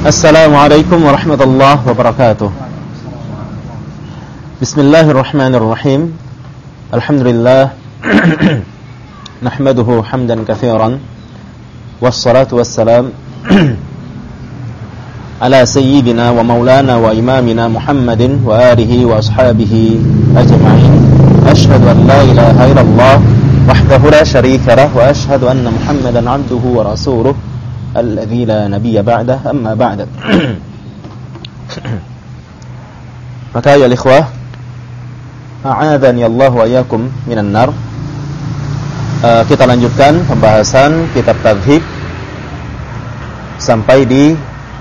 Assalamualaikum warahmatullahi wabarakatuh. Bismillahirrahmanirrahim. Alhamdulillah. Nahmaduhu hamdan katsiran. Wassalatu wassalam ala sayyidina wa maulana wa imamina Muhammadin wa alihi wa ashabihi ajma'in. Ashhadu an la ilaha illallah wahdahu la syarika lah wa ashhadu anna Muhammadan 'abduhu wa rasuluh alladzi la nabiyya ba'dah, amma ba'd. Maka ya ikhwah, a'adzani Allah wa iyyakum minan nar. Kita lanjutkan pembahasan kitab tadhib sampai di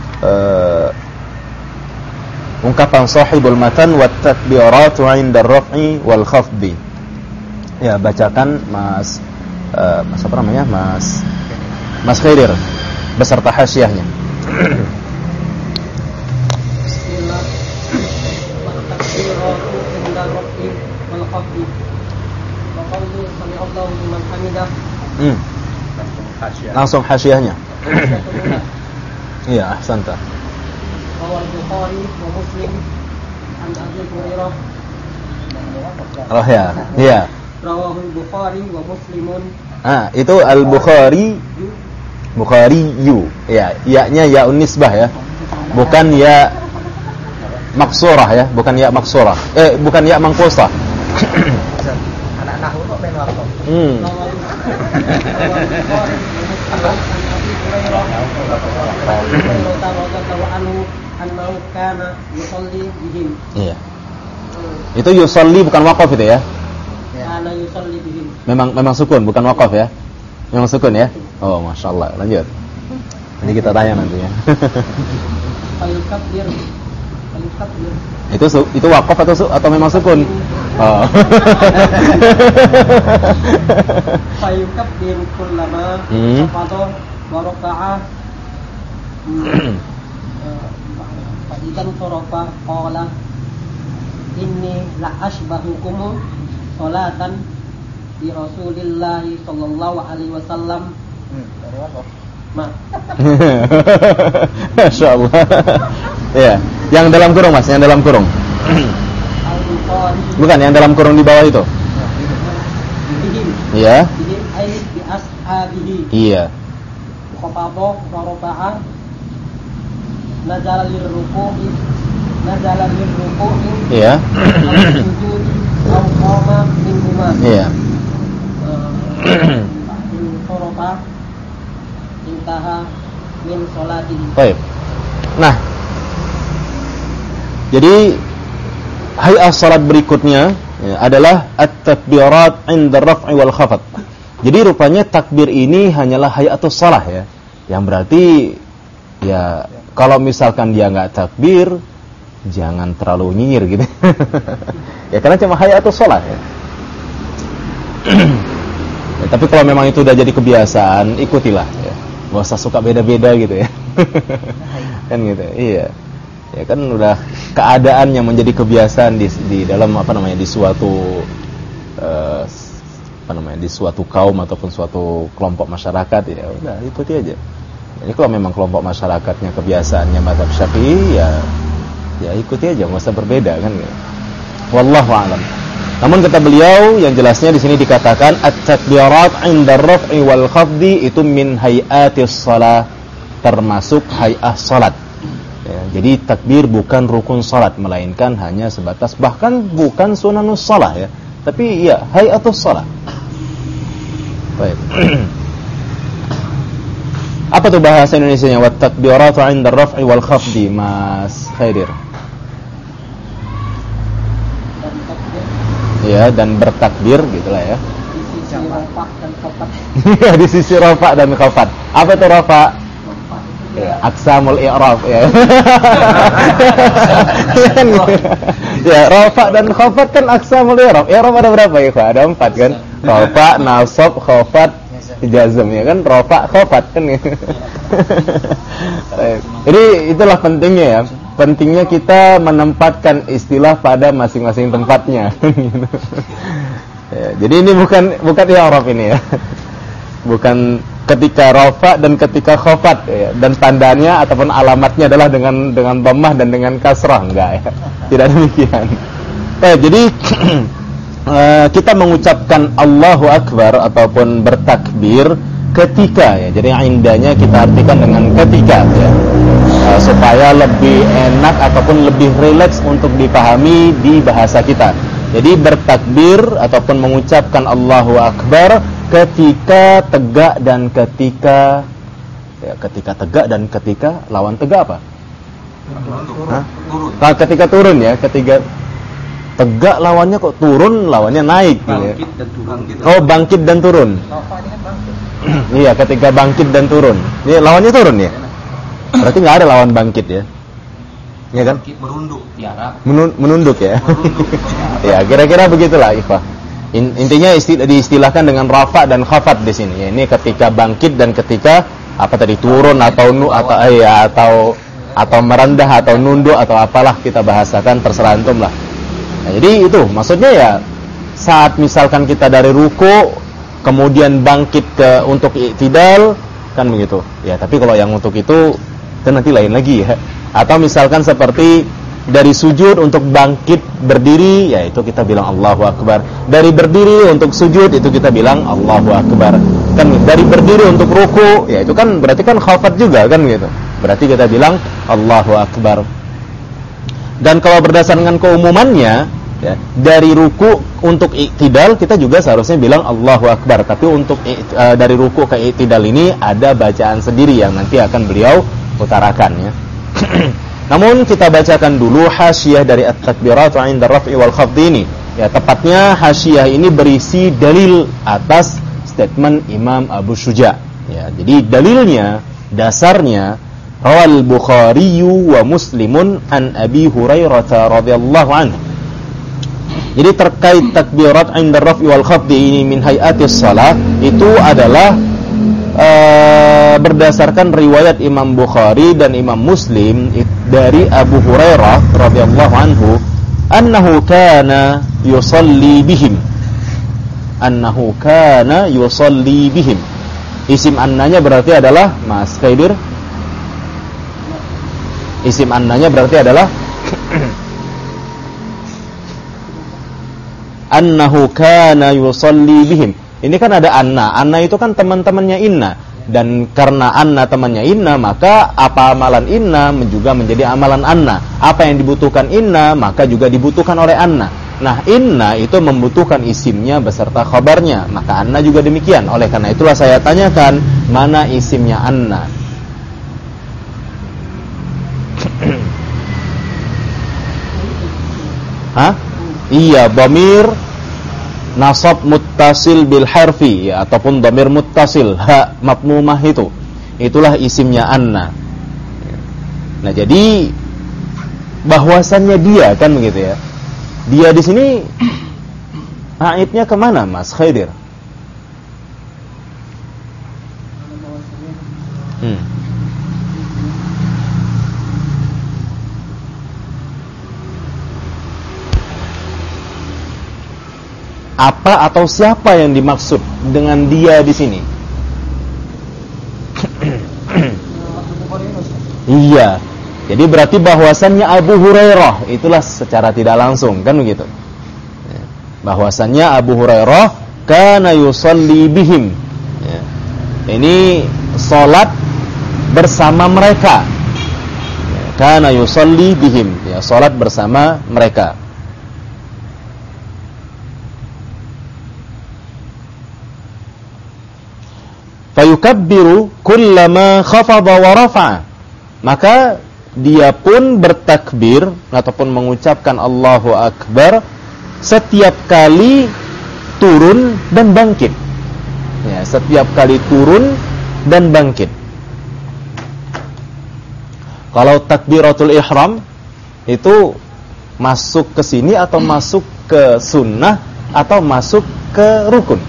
ungkapan sahibul matan wat takbiratu 'inda ar-raf'i wal khafdi. Ya, bacakan Mas apa namanya? Mas Khairir beserta hasyiahnya. Bismillah. Takbiratu inda ar-raf'i wal khafdi. Wa qawlu sami'allahu liman hamidah. Langsung hasyiahnya. Iya, ahsanta. Rawal Bukhari wa Muslim an Abi Hurairah. Oh ya, iya. Rawahul Bukhari wa Muslimun. Itu al-Bukhari yu. Ya, ya-nya ya'un nisbah ya. Bukan ya maksurah ya, bukan ya maksurah. Bukan ya mangkusah. Anak nahwu kok ben waktu. Iya. Itu yusalli bukan waqaf itu ya. Memang sukun bukan waqaf ya. Memang sukun ya. Oh, masyaallah. Lanjut. Nanti kita tanya nantinya. Itu waqaf atau memang sukun? Oh. Fayukabbir kullama safata wa raka'a. Fadidan sarafa qala inni la ashbahukum salatan di Rasulillah sallallahu alaihi wasallam. Masyaallah. Ya, yang dalam kurung Mas, yang dalam kurung. Bukan yang dalam kurung di bawah itu. Iya. Bi ashabihi. Iya. Khafadha wa rafa'a. Nazala lirruku'i. Iya. Sujudi aw qama minhuma. Iya. Sorofa intaha min sholatihi. Baik. Nah, jadi hay'ah salat berikutnya ya, adalah at-takbirat 'inda ar-raf'i wal khafd. Jadi rupanya takbir ini hanyalah hayatus shalah ya. Yang berarti ya kalau misalkan dia enggak takbir jangan terlalu nyinyir gitu. Ya karena cuma hayatus shalah ya. Ya, tapi kalau memang itu udah jadi kebiasaan, ikutilah ya. Enggak usah suka beda-beda gitu ya. Kan gitu. Iya. Ya kan udah keadaan yang menjadi kebiasaan di dalam di suatu di suatu kaum ataupun suatu kelompok masyarakat, ya udah ikuti aja. Jadi kalau memang kelompok masyarakatnya kebiasaannya mazhab Syafi'i ya ikuti aja, enggak usah berbeda kan gitu. Wallahu a'lam. Namun kata beliau yang jelasnya di sini dikatakan at-takbirat 'inda ar-raf'i wal khafdi itu min hayatis shalah, termasuk hay'ah salat. Ya, jadi takbir bukan rukun salat melainkan hanya sebatas, bahkan bukan sunanus shalah ya, tapi ya hayatus shalah. Baik. Apa tuh bahasa Indonesianya wat takbiratu 'inda ar-raf'i wal khafdi, Mas Khairir? Ya, dan bertakbir gitulah ya. Di sisi rafa dan khafat. Di sisi rafa dan khafat. Apa itu rafa? Ya, aqsamul i'rab ya. Ya, rafa dan khafat kan aqsamul i'rab. I'rab ada berapa ya? Ada 4 kan? Rafa, nasab, khafat, jazm ya kan? Rafa, khafat kan. Jadi itulah pentingnya ya. Pentingnya kita menempatkan istilah pada masing-masing tempatnya. Ya, jadi ini bukan i'rab ini ya. Bukan ketika rafa dan ketika khafat ya. Dan tandanya ataupun alamatnya adalah dengan dhammah dan dengan kasrah, enggak ya. Tidak demikian. Jadi kita mengucapkan Allahu Akbar ataupun bertakbir ketika ya. Jadi indahnya kita artikan dengan ketika ya. Supaya lebih enak ataupun lebih rileks untuk dipahami di bahasa kita. Jadi bertakbir ataupun mengucapkan Allahu Akbar ketika tegak dan ketika ya, ketika tegak dan ketika lawan tegak apa? Turun. Ketika turun ya, ketika tegak lawannya kok turun, lawannya naik bangkit gitu ya. Dan turun gitu. Oh, bangkit dan turun. Iya, ketika bangkit dan turun. Ini lawannya turun ya? Berarti nggak ada lawan bangkit ya? Iya kan? Merunduk, menunduk ya. Ya, kira-kira begitulah Ikhwah. Intinya diistilahkan dengan rafa dan khafat di sini. Ya, ini ketika bangkit dan ketika apa tadi turun atau merendah atau nunduk atau apalah kita bahasakan, terserah antum lah. Nah, jadi itu maksudnya ya saat misalkan kita dari ruku kemudian bangkit untuk i'tidal kan begitu. Ya, tapi kalau yang untuk itu nanti lain lagi ya. Atau misalkan seperti dari sujud untuk bangkit berdiri, ya itu kita bilang Allahu Akbar. Dari berdiri untuk sujud itu kita bilang Allahu Akbar. Kan dari berdiri untuk ruku, ya itu kan berarti kan khafat juga kan gitu. Berarti kita bilang Allahu Akbar. Dan kalau berdasarkan keumumannya, ya, dari ruku untuk i'tidal kita juga seharusnya bilang Allahu Akbar. Tapi untuk dari ruku ke i'tidal ini ada bacaan sendiri yang nanti akan beliau utarakan ya. Namun kita bacakan dulu hasyiah dari at-takbiratu 'inda raf'i wal khafdi ini. Ya, tepatnya hasyiah ini berisi dalil atas statement Imam Abu Syuja. Ya, jadi dalilnya, dasarnya rawal Bukhari wa Muslimun an Abi Hurairah radhiyallahu anhu. Jadi terkait takbirat 'inda raf'i wal khafdi ini min hayatis shalah itu adalah berdasarkan riwayat Imam Bukhari dan Imam Muslim dari Abu Hurairah radhiyallahu anhu annahu kana yusalli bihim. Isim annanya berarti adalah Mas Khaidir. Isim annanya berarti adalah annahu kana yusalli bihim. Ini kan ada Anna. Anna itu kan teman-temannya Inna. Dan karena Anna temannya Inna, maka apa amalan Inna juga menjadi amalan Anna. Apa yang dibutuhkan Inna, maka juga dibutuhkan oleh Anna. Nah, Inna itu membutuhkan isimnya beserta khabarnya. Maka Anna juga demikian. Oleh karena itulah saya tanyakan, mana isimnya Anna? Hah? Iya, dhamir nasab muttasil bil harfi ya, ataupun dhamir muttasil ha mafmumah itulah isimnya Anna. Nah, jadi bahwasannya dia kan begitu ya. Dia di sini aidnya kemana Mas Khaidir? Apa atau siapa yang dimaksud dengan dia di sini? Iya. Jadi berarti bahwasannya Abu Hurairah itulah secara tidak langsung kan begitu. Bahwasannya Abu Hurairah kana yusalli bihim. Ya. Ini salat bersama mereka. Kana yusalli bihim, ya, salat bersama mereka. Fayukabbiru kullama khafadha wa rafa'a. Maka dia pun bertakbir ataupun mengucapkan Allahu Akbar setiap kali turun dan bangkit. Ya, setiap kali turun dan bangkit. Kalau takbiratul ihram itu masuk ke sini atau masuk ke sunnah atau masuk ke rukun?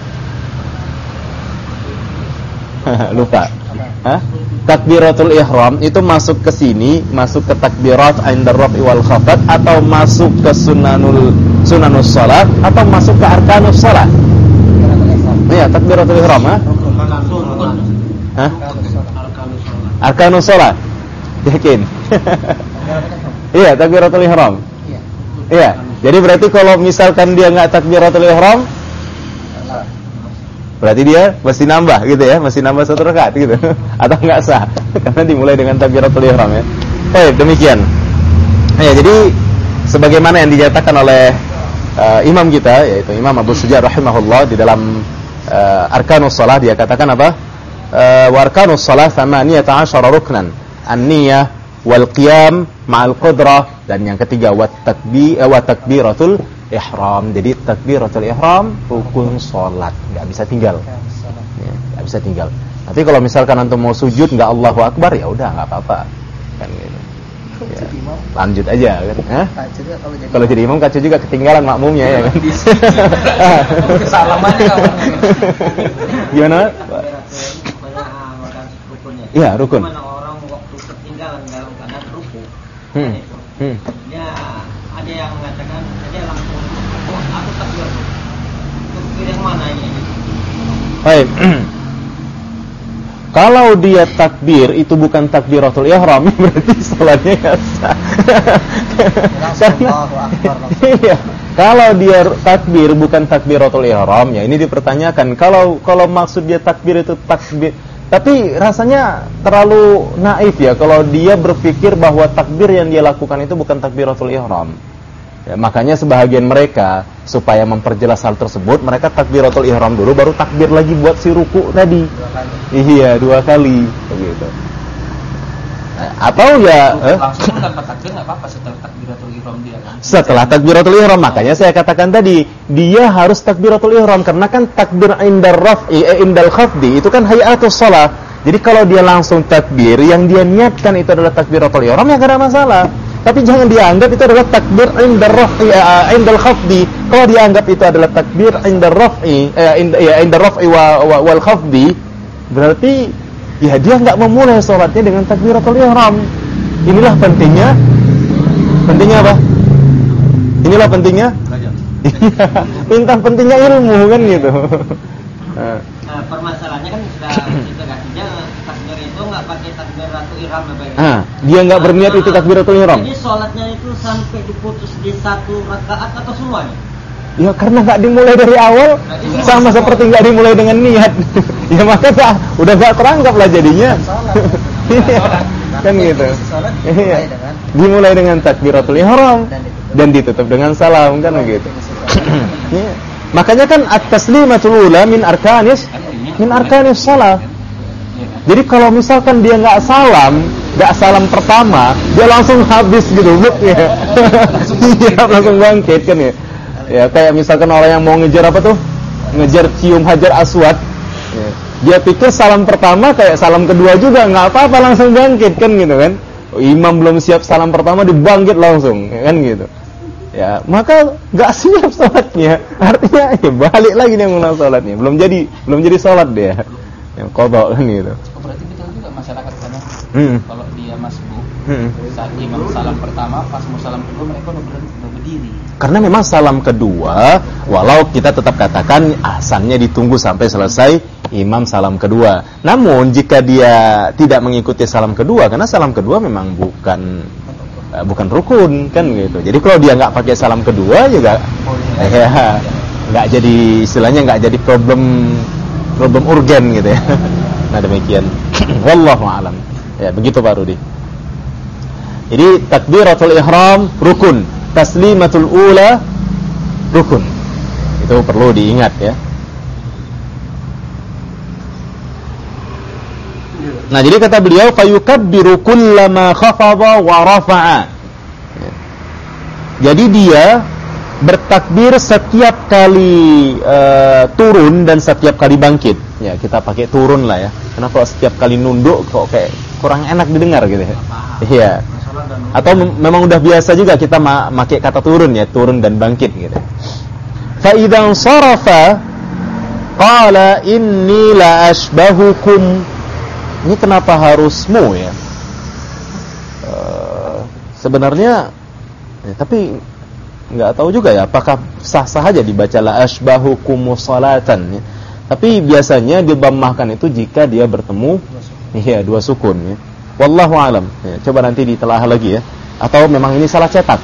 Lupa. Hah? Takbiratul ihram itu masuk ke sini, masuk ke takbirat 'inda raf'i wal khafat, atau masuk ke sunanus salat, atau masuk ke arkanus salat? Iya, takbiratul ihram, ha? Hah? Arkanus shalah. Yakin? Iya, takbiratul ihram. Iya. Jadi berarti kalau misalkan dia enggak takbiratul ihram, berarti dia mesti nambah gitu ya, mesti nambah 1 rakaat gitu. Atau enggak sah karena dimulai dengan takbiratul ihram ya. Baik, demikian. Ya, jadi sebagaimana yang dinyatakan oleh imam kita yaitu Imam Abu Suja rahimahullah di dalam Arkanus Shalah, dia katakan apa? Wa arkanus shalah 18 ruknan. An-niyah wal qiyam ma'al qudrah, dan yang ketiga wa takbiratul ihram. Jadi takbiratul ihram rukun salat, enggak bisa tinggal. Ya, enggak bisa tinggal. Tapi kalau misalkan antum mau sujud enggak Allahu Akbar, ya udah enggak apa-apa. Kan gitu. Ya, lanjut aja kan. Hah? Kalau jadi imam kacau juga, ketinggalan makmumnya ya kan. Kesalamannya kawan. Gimana? Iya, rukun. Mana orang waktu ketinggalan dalam keadaan ruku. Ya, ada yang mengatakan ada langsung aku takbir. Takbir yang mana ini? Baik. Kalau dia takbir itu bukan takbiratul ihram, berarti salatnya enggak sah. Iya. Kalau dia takbir bukan takbiratul ihram, ya ini dipertanyakan. Kalau maksud dia takbir itu takbir, tapi rasanya terlalu naif ya kalau dia berpikir bahwa takbir yang dia lakukan itu bukan takbiratul ihram. Ya, makanya sebahagian mereka supaya memperjelas hal tersebut, mereka takbiratul ihram dulu baru takbir lagi buat si ruku tadi. Iya, 2 kali begitu. Atau ya langsung tanpa takbir enggak apa-apa setelah takbiratul ihram dia kan. Setelah takbiratul ihram, makanya saya katakan tadi, dia harus takbiratul ihram karena kan takbir indal raf'i indal khafdi itu kan hayatus shalah. Jadi kalau dia langsung takbir, yang dia niatkan itu adalah takbiratul ihram, ya enggak ada masalah. Tapi jangan dianggap itu adalah takbir indal raf'i indal khafdi. Kalau dianggap itu adalah takbir indal raf'i indal raf'i wal khafdi, berarti ya dia enggak memulai salatnya dengan takbiratul ihram. Inilah pentingnya apa? Inilah pentingnya belajar. Tentang pentingnya ilmu kan gitu. Nah, permasalahannya kan sudah itu kan. Dia takbir itu enggak pakai takbiratul ihram apa? Dia enggak berniat itu takbiratul ihram. Jadi salatnya itu sampai diputus di 1 rakaat atau semuanya? Ya karena nggak dimulai dari awal, sama seperti nggak dimulai dengan niat. Ya maka udah nggak terangkap lah jadinya. Kan gitu. Iya. Dimulai dengan takbiratul ihram dan ditutup dengan salam kan begitu. Makanya kan at-taslimatul ula min arkanis shalah. Jadi kalau misalkan dia nggak salam pertama, dia langsung habis gitu, ya. Dia langsung bangkit kan ya. Ya kayak misalkan orang yang mau ngejar apa tuh? Ngejar cium hajar aswad. Ya. Dia pikir salam pertama kayak salam kedua juga, nggak apa-apa langsung bangkit kan gitu kan. Imam belum siap salam pertama dibangkit langsung, kan gitu. Ya, maka nggak siap salatnya. Artinya ya balik lagi dia mengulang salatnya. Belum jadi salat dia. Yang qadha kan gitu. Berarti betul juga masyarakat sana. Kalau dia masbuk, saat imam salam pertama, pas mau salam kedua mereka udah berdiri. Karena memang salam kedua, walau kita tetap katakan ahsannya ditunggu sampai selesai imam salam kedua. Namun jika dia tidak mengikuti salam kedua, karena salam kedua memang bukan rukun kan gitu. Jadi kalau dia nggak pakai salam kedua juga, ya nggak jadi istilahnya nggak jadi problem urgen gitu ya. Nah demikian. Wallahu a'lam. Ya begitu Pak Rudi. Jadi takbiratul ihram rukun, taslimatul ula rukun. Itu perlu diingat ya. Nah, jadi kata beliau fayukabbiru kullama khafadha wa rafa'a. Jadi dia bertakbir setiap kali turun dan setiap kali bangkit. Ya, kita pakai turun lah ya. Karena kalau setiap kali nunduk kok kayak kurang enak didengar gitu ya. Iya. Atau memang udah biasa juga kita pakai kata turun ya, turun dan bangkit gitu. Fa idzan sarafa qala inni la ashbahukum. Ini kenapa harus mu ya? Sebenarnya ya, tapi nggak tahu juga ya apakah sah-sah aja dibaca la ashbahukum salatan ya. Tapi biasanya dibammahkan itu jika dia bertemu dua sukun ya. Wallahu alam. Ya, coba nanti ditelaah lagi ya. Atau memang ini salah cetak.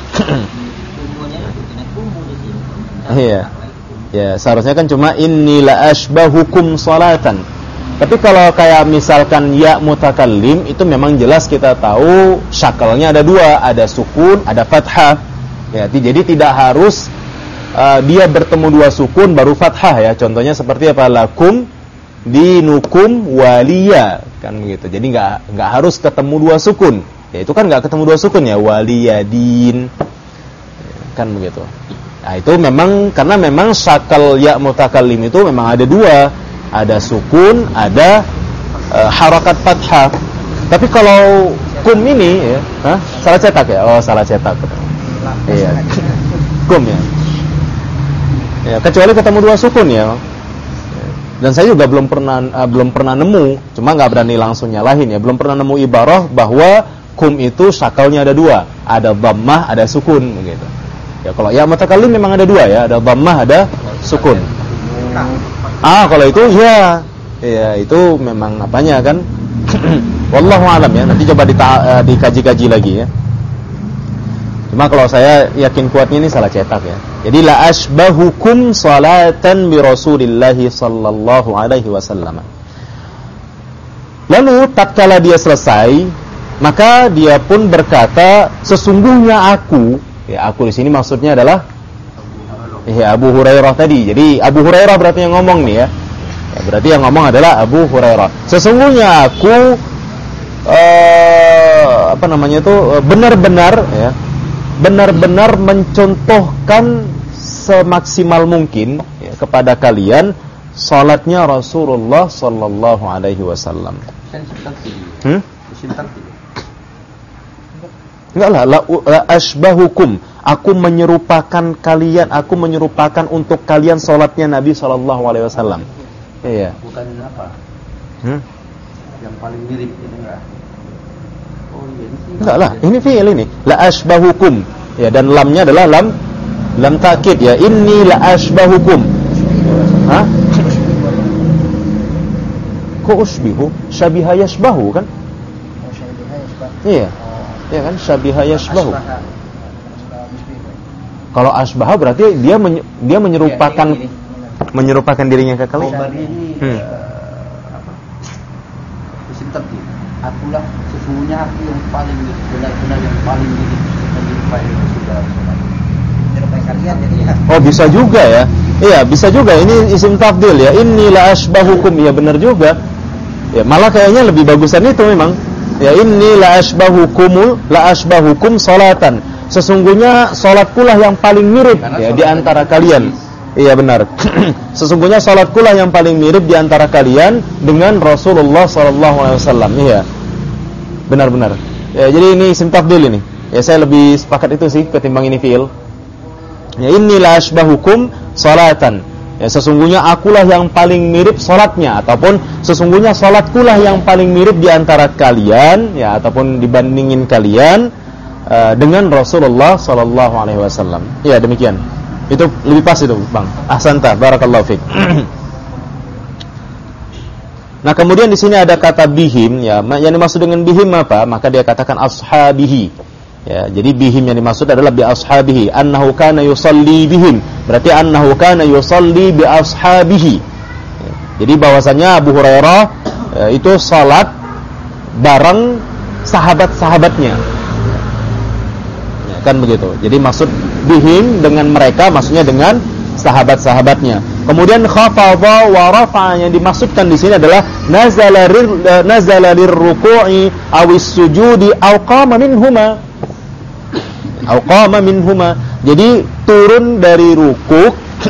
Iya. Ya, seharusnya kan cuma inni la ashbahukum salatan. Tapi kalau kayak misalkan ya mutakallim itu memang jelas kita tahu syakalnya ada dua, ada sukun, ada fathah. Ya, jadi tidak harus dia bertemu dua sukun baru fathah ya. Contohnya seperti apa? Lakum dinukum waliya kan begitu. Jadi enggak harus ketemu dua sukun. Ya itu kan enggak ketemu dua sukun ya, waliyadin. Kan begitu. Nah, itu memang karena memang syakal ya mutakallim itu memang ada dua, ada sukun, ada harakat fathah. Tapi kalau kum ini ya, salah cetak ya? Oh, salah cetak. Iya. Kum ya. Ya, kecuali ketemu dua sukun ya. Dan saya juga belum pernah nemu, cuma nggak berani langsung nyalahin ya. Belum pernah nemu ibarah bahwa kum itu syakalnya ada dua, ada dhammah, ada sukun begitu. Ya kalau ya mutakallim memang ada dua ya, ada dhammah, ada sukun. Kalau itu ya itu memang apanya kan. Wallahu alam ya. Nanti coba dikaji-kaji lagi ya. Cuma kalau saya yakin kuatnya ini salah cetak ya. Jadi la ashbahukum salatan bi Rasulillah sallallahu alaihi wasallam. Lalu tatkala dia selesai, maka dia pun berkata, sesungguhnya aku, ya aku di sini maksudnya adalah Abu Hurairah tadi. Jadi Abu Hurairah berarti yang ngomong nih ya. Berarti yang ngomong adalah Abu Hurairah. Sesungguhnya aku benar-benar mencontohkan semaksimal mungkin ya, kepada kalian salatnya Rasulullah sallallahu alaihi wasallam. Enggak lah, la ashbahukum. Aku menyerupakan kalian, aku menyerupakan untuk kalian salatnya Nabi sallallahu alaihi wasallam. Iya. Bukan apa? Yang paling mirip itu enggak. Oh iya ini. Enggak lah, ini fi'il ini. La ashbahukum. Ya, dan lamnya adalah lam ta'kid ya. Inni la ashbahukum. Hah? Kok usbihu? Syabiha yashbahu kan? Iya. Iya kan? Syabiha yashbahu. Kalau asbah berarti dia menyerupakan dirinya ke kalian. Isim tertib. Akulah sesungguhnya aku yang paling benar-benar yang paling menyerupai Rasulullah. Menyerupai kalian jadi ya. Oh, bisa juga ya. Iya, bisa juga. Ini isim tafdil ya. Inni la ashbahukum. Ya benar juga. Ya, malah kayaknya lebih bagusan itu memang. Ya, inni la ashbahukum salatan. Sesungguhnya salatkulah yang paling mirip ya di antara kalian. Iya benar. Sesungguhnya salatkulah yang paling mirip di antara kalian dengan Rasulullah sallallahu alaihi wasallam. Iya. Benar-benar. Ya, jadi ini isim tafdil ini. Ya saya lebih sepakat itu sih ketimbang ini fiil. Ya inni la ashbahukum salatan. Ya sesungguhnya akulah yang paling mirip salatnya ataupun sesungguhnya salatkulah yang paling mirip di antara kalian ya ataupun dibandingin kalian dengan Rasulullah sallallahu alaihi wasallam. Ya demikian. Itu lebih pas itu, Bang. Ahsanta, barakallahu fiik. Nah, kemudian di sini ada kata bihim ya. Yang dimaksud dengan bihim apa? Maka dia katakan ashabihi. Ya, jadi bihim yang dimaksud adalah bi ashabihi. Annahu kana yusalli bihim. Berarti annahu kana yusalli bi ashabihi. Ya, jadi bahwasanya Abu Hurairah itu salat bareng sahabat-sahabatnya. Kan begitu. Jadi maksud bihim dengan mereka maksudnya dengan sahabat-sahabatnya. Kemudian khafadha wa rafa'a yang dimaksudkan di sini adalah nazala lirruku'i awis sujudi aw qama minhuma. Jadi turun dari ruku'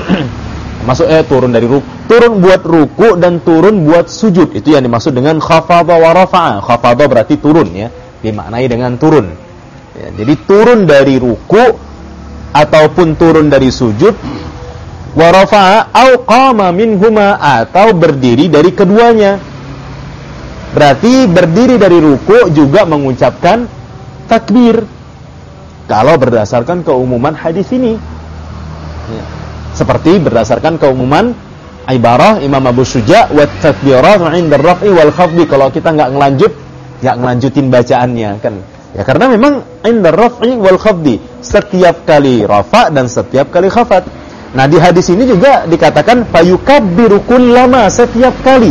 turun buat ruku' dan turun buat sujud. Itu yang dimaksud dengan khafadha wa rafa'a. Khafadha berarti turun ya, dimaknai dengan turun. Ya, jadi turun dari ruku ataupun turun dari sujud, wa rafa'a au qama minhuma atau berdiri dari keduanya. Berarti berdiri dari ruku juga mengucapkan takbir. Kalau berdasarkan keumuman hadis ini. Ya. Seperti berdasarkan keumuman ibarah Imam Abu Syuja wa takbirat 'inda ar-raf'i wal khafdi. Kalau kita enggak ngelanjutin bacaannya kan. Ya karena memang 'inda ar-raf'i wal khafdi, setiap kali rafa dan setiap kali khafat. Nah, di hadis ini juga dikatakan fayukabbiru kullama, setiap kali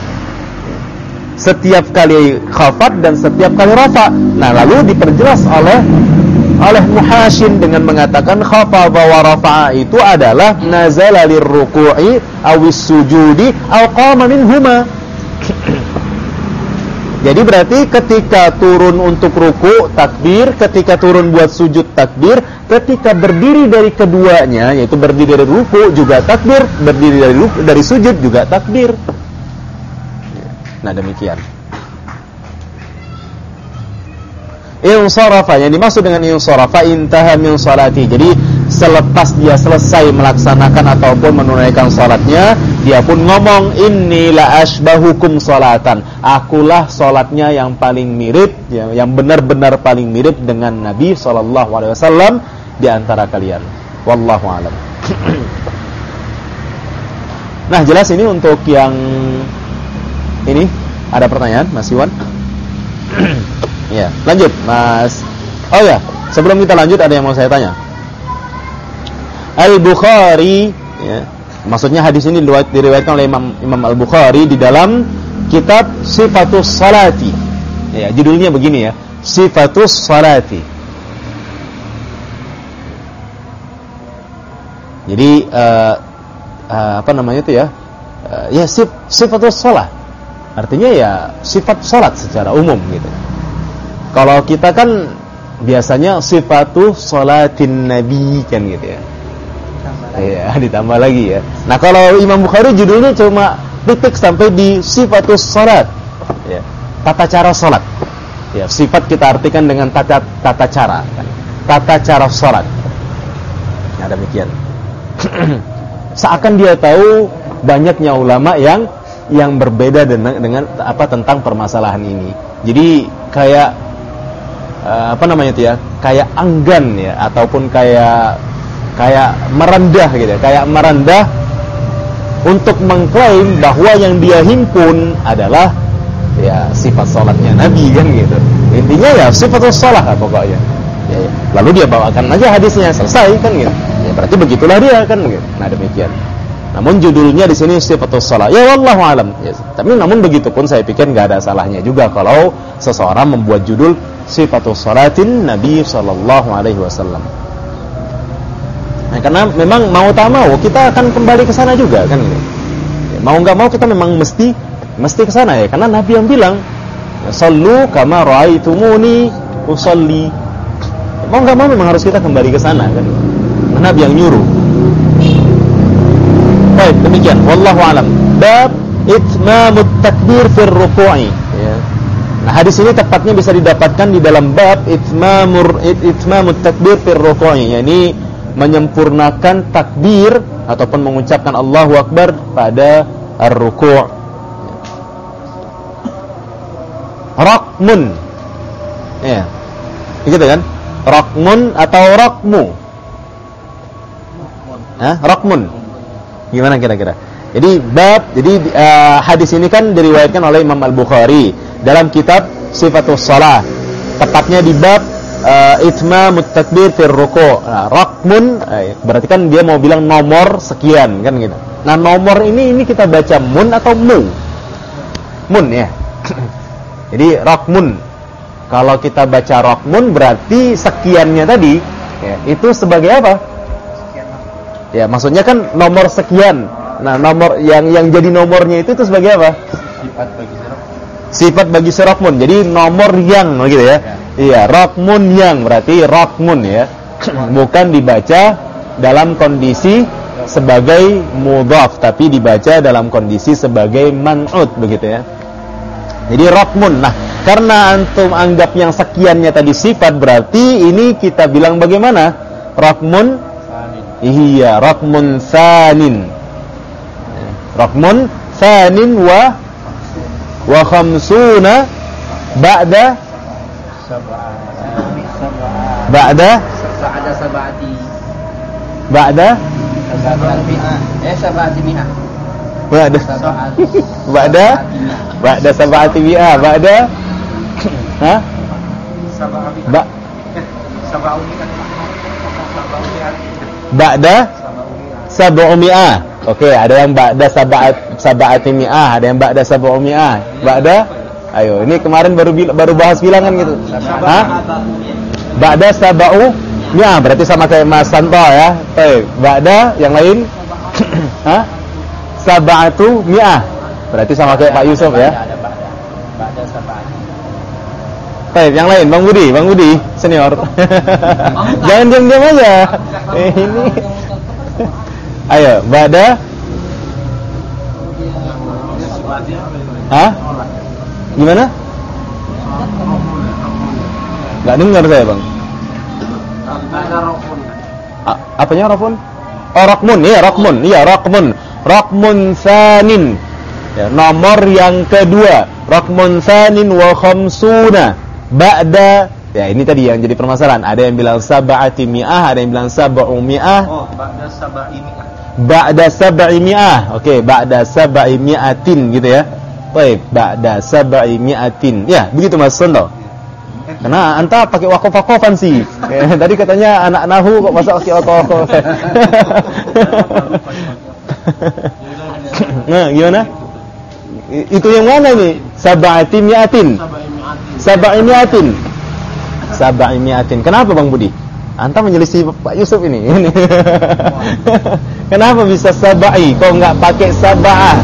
khafat dan setiap kali rafa. Nah, lalu diperjelas oleh Muhashin dengan mengatakan khafadha wa rafa'a itu adalah nazala lirruku'i awis sujudi aw qama minhuma. Jadi berarti ketika turun untuk ruku takbir, ketika turun buat sujud takbir, ketika berdiri dari keduanya, yaitu berdiri dari ruku juga takbir, berdiri dari sujud juga takbir. Nah, demikian. Insarafa, yang dimaksud dengan insarafa intaha min salati. Jadi selepas dia selesai melaksanakan ataupun menunaikan salatnya, dia pun ngomong inni la asbahukum salatan. Akulah salatnya yang paling mirip, yang benar-benar paling mirip dengan Nabi sallallahu alaihi wasallam di antara kalian. Wallahu alam. Nah, jelas ini untuk yang ini. Ada pertanyaan, Mas Iwan? Ya, lanjut, Mas. Oh ya, sebelum kita lanjut ada yang mau saya tanya. Al-Bukhari, ya, maksudnya hadis ini diriwayatkan oleh Imam Al-Bukhari di dalam kitab Sifatus Salati. Ya, judulnya begini ya, Sifatus Salati. Jadi apa namanya itu ya? Ya sifatus shalah. Artinya ya sifat salat secara umum gitu. Kalau kita kan biasanya sifatu sholatin nabi kan gitu ya. Iya, ditambah lagi ya. Nah, kalau Imam Bukhari judulnya cuma titik sampai di sifatus salat. Ya, tata cara salat. Ya, sifat kita artikan dengan tata cara kan. Tata cara salat. Nah, demikian. Seakan dia tahu banyaknya ulama yang berbeda dengan apa tentang permasalahan ini. Jadi kayak apa namanya itu ya? Kayak enggan ya ataupun kayak merendah gitu ya. Kayak merendah untuk mengklaim bahwa yang dia himpun adalah ya sifat salatnya Nabi kan gitu. Intinya ya sifatus shalah pokoknya. Ya. Lalu dia bawakan aja hadisnya, selesai kan gitu. Ya berarti begitulah dia kan gitu. Nah, demikian. Namun judulnya di sini sifatus shalah. Ya wallahu alam. Ya, tapi namun begitu pun saya pikir enggak ada salahnya juga kalau seseorang membuat judul sifatus shalatin Nabi sallallahu alaihi wasallam. Nah, karena memang mau tak mau kita akan kembali ke sana juga kan gitu. Ya, mau enggak mau kita memang mesti ke sana ya, karena Nabi yang bilang sallu kama raaitumuni usolli. Ya, mau enggak mau memang harus kita kembali ke sana kan. Nabi yang nyuruh. Baik, demikian. Wallahu alam. Bab itmamut takbir fir ruku'i. Ya. Nah, hadis ini tepatnya bisa didapatkan di dalam bab itmamut takbir fir ruku'i, yakni menyempurnakan takbir ataupun mengucapkan Allahu Akbar pada ar-ruku'. Raqmun. Ya. Begitu kan? Raqmun atau raqmu? Raqmun. Gimana kira-kira? Jadi hadis ini kan diriwayatkan oleh Imam Al-Bukhari dalam kitab Sifatus Shalah. Tepatnya di bab itmamut takbir fir ruku'. Nah, raqmun berarti kan dia mau bilang nomor sekian kan gitu. Nah, nomor ini kita baca mun atau mu? Mun ya. Jadi raqmun. Kalau kita baca raqmun berarti sekiannya tadi ya, itu sebagai apa? Ya, maksudnya kan nomor sekian. Nah, nomor yang jadi nomornya itu sebagai apa? Sifat bagi raqmun. Jadi nomor yang gitu ya. Iya, raqmun yang berarti raqmun ya. Bukan dibaca dalam kondisi sebagai mudhaf, tapi dibaca dalam kondisi sebagai man'ut begitu ya. Jadi raqmun. Nah, karena antum anggap yang sekiannya tadi sifat, berarti ini kita bilang bagaimana? Raqmun iya, raqmun tsanin. Raqmun tsanin wa khamsuna ba'da Ba'da sab'ati mi'ah. Ba'da hah? Ba'da sab'umi'ah. Oke, ada yang ba'da sab'ati mi'ah, ada yang ba'da sab'umi'ah. Ba'da, ayo, ini kemarin baru bahas bilangan gitu. Hah? Ba'da sab'umi'ah, berarti sama kayak Mas Santo ya. Baik, ba'da yang lain? Hah? Sab'atu mi'ah. Berarti sama kayak Pak Yusuf ya. Ba'da sab'ati. Baik, yang lain, Bang Budi senior. Jangan diam-diam aja. Ini. Ayo, ba'da. Hah? Gimana? Enggak dengar saya, Bang. Apanya rokmun? Oh, rokmun. Iya, rokmun. Iya, rokmun. Rokmun sanin. Ya, nomor yang kedua. Rokmun sanin wa khamsuna. Ba'da, ya ini tadi yang jadi permasalahan. Ada yang bilang sab'ati mi'ah, ada yang bilang sab'u mi'ah. Oh, ba'da sab'i mi'ah. Ba'da sab'i mi'ah. Oke, ba'da sab'i mi'atin gitu ya. Baik, ba'da sab'i mi'atin. Ya, begitu Mas Sondo. Karena anta pakai wakaf-wakafan sih. Tadi katanya anak nahu kok masa pakai wakaf. Nah, gimana? Itu yang mana nih? Sab'ati mi'atin. Sab'i mi'atin. Kenapa Bang Budi? Anta menyelisih Pak Yusuf ini. Kenapa bisa sab'i? Kok enggak pakai sab'ah?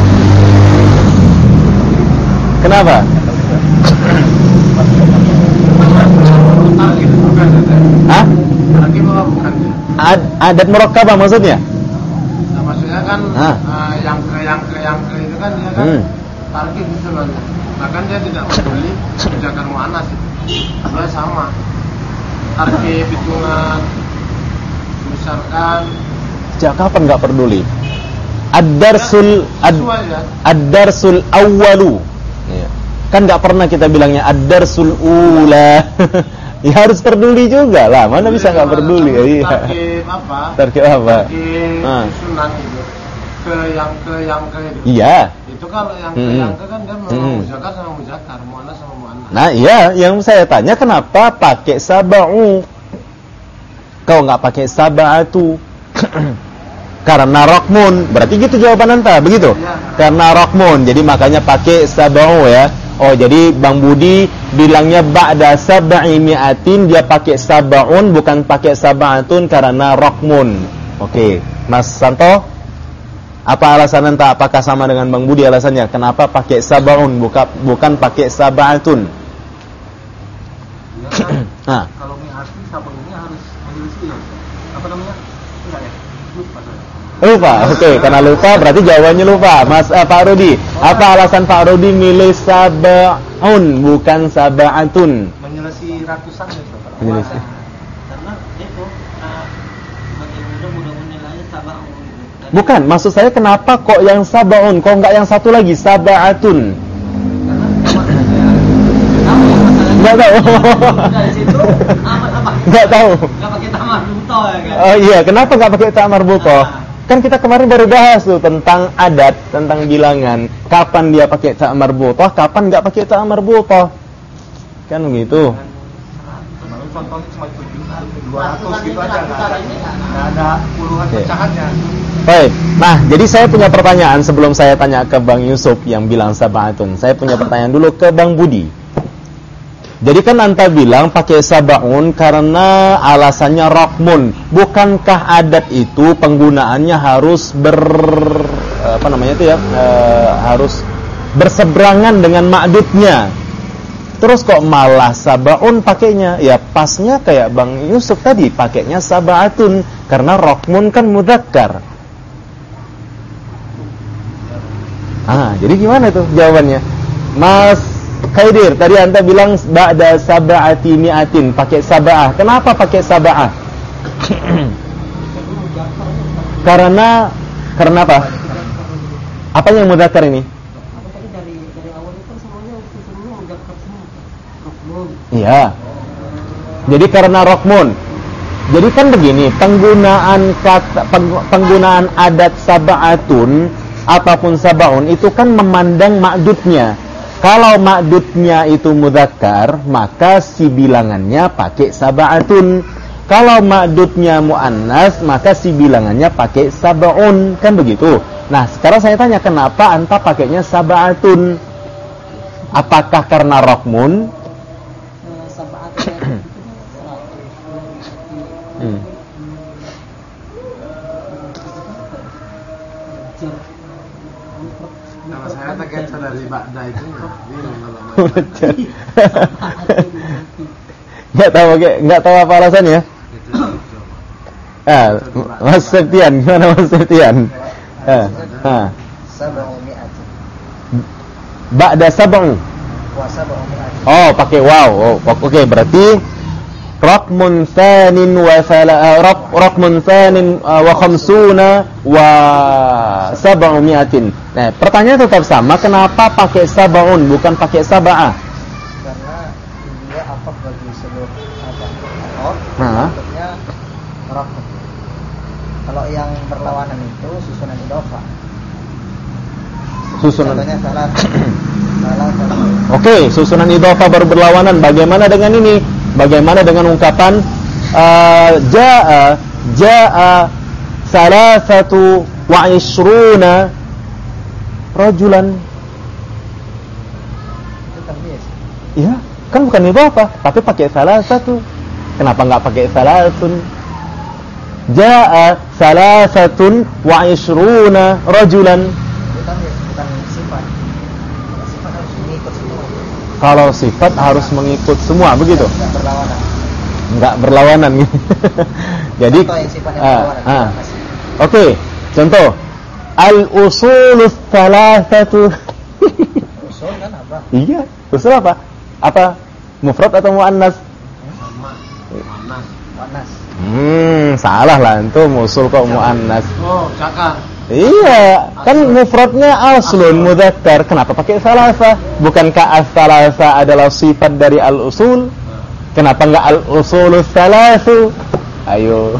Kenapa? Hah? Adat murakkabah maksudnya? Nah, maksudnya kan yang ke itu kan dia kan target gitu loh. Bahkan dia tidak peduli menjaga mu'anas itu. Dia sama. Target hitungan misalkan sejak kapan enggak peduli? Ad-darsul awwalu. Iya. Kan enggak pernah kita bilangnya ad-darsul ula. Ya harus peduli juga lah. Mana bisa enggak peduli? Iya. Target apa? Sunan gitu. Ke yang itu. Iya. Itu kalau yang ke kan dia memang muzakkar sama muzakkar, muannas sama muannas. Nah, iya, yang saya tanya kenapa pakai sab'u? Kau enggak pakai sab'atu? Karena rokmun. Berarti gitu jawaban anta, begitu? Ya. Karena rokmun. Jadi makanya pakai sab'u ya. Oh, jadi Bang Budi bilangnya ba'da sab'i mi'atin, dia pakai sab'un bukan pakai sab'atun karena rokmun. Oke, Mas Santo? Apa alasan anta? Apakah sama dengan Bang Budi alasannya? Kenapa pakai sab'un bukan pakai sab'atun? Ya kan, Nah, kalau mi'atin sab'unnya harus menyelisih ya. Apa namanya? Enggak ya? Lupa saya. lupa. Oke, karena lupa berarti jawabannya lupa. Mas Pak Rudi, apa alasan Pak Rudi milih sab'un bukan sab'atun? Menyelisih ratusan ya, Pak. Menyelisih. Karena itu bagi muda menilainya sab'un gitu. Bukan, maksud saya kenapa kok yang sab'un, kok enggak yang satu lagi sab'atun? Enggak tahu. Dari situ apa? Enggak tahu. Enggak pakai tamar buto ya kan. Oh iya, kenapa enggak pakai ta'mar buto? Kan kita kemarin baru bahas tuh tentang adat, tentang bilangan. Kapan dia pakai ta'mar buto, kapan enggak pakai ta'mar buto? Kan begitu. Kemarin contohnya cuma 200 gitu aja, nggak ada puluhan pecahannya. Baik, nah jadi saya punya pertanyaan sebelum saya tanya ke Bang Yusuf yang bilang sab'atun. Saya punya pertanyaan dulu ke Bang Budi. Jadi kan anta bilang pakai sab'un karena alasannya rokmun. Bukankah adat itu penggunaannya harus harus berseberangan dengan ma'dudnya. Terus kok malah sab'un pakainya? Ya pasnya kayak Bang Yusuf tadi, pakainya sab'atun karena rokmun kan mudzakkar. Jadi gimana tuh jawabannya? Mas Khaidir, tadi anta bilang ba'da sab'ati mi'atin, pakai sab'ah. Kenapa pakai sab'ah? Karena apa? Apa yang mudzakkar ini? Iya. Jadi karena rokmun. Jadi kan begini, penggunaan adat sab'atun ataupun sab'un itu kan memandang ma'dudnya. Kalau ma'dudnya itu mudzakkar, maka si bilangannya pakai sab'atun. Kalau ma'dudnya muannas, maka si bilangannya pakai sab'un, kan begitu. Nah, sekarang saya tanya, kenapa anta pakainya sab'atun? Apakah karena rokmun? Kalau saya pakai dari Ba'da itu bingung kalau Nggak tahu apa alasannya? Mas Septian, gimana Mas Septian? Ba'da sab'u. Oh, pakai waw. Oh, oke, berarti raqmun tsanin wa khamsuna wa sab'umi'atin. Nah, pertanyaan tetap sama, kenapa pakai sab'un bukan pakai sab'ah? Karena dia apa bagi seluruh akor, Nah. maksudnya raqm. Kalau yang berlawanan itu susunan idhofah. Contohnya salah. Oke, susunan idhofah baru berlawanan. Bagaimana dengan ini? Bagaimana dengan ungkapan jaa salasatu wa ishruna rajulan? Itu tamyiz. Iya, kan bukan idhofah, tapi pakai salasatu. Kenapa enggak pakai salasun? Jaa salasatun wa ishruna rajulan. Itu tamyiz, bukan sifat. Sifat harus mengikut semua. Kalau sifat harus mengikut semua, begitu? Enggak berlawanan. Enggak berlawanan. Jadi Contoh yang sifatnya berlawanan. Oke, contoh al-usulus thalathatu. Usul kan apa? Iya, usul apa? Apa? Mufrad atau muannas? sama Wanas. Salah lah, itu usul kok muannas. Oh, cakar. Iya, kan mufradnya aslun mudzakkar. Kenapa pakai salasa? Bukankah as-salasa adalah sifat dari al-usul? Kenapa enggak al-usulus salasu? Ayo.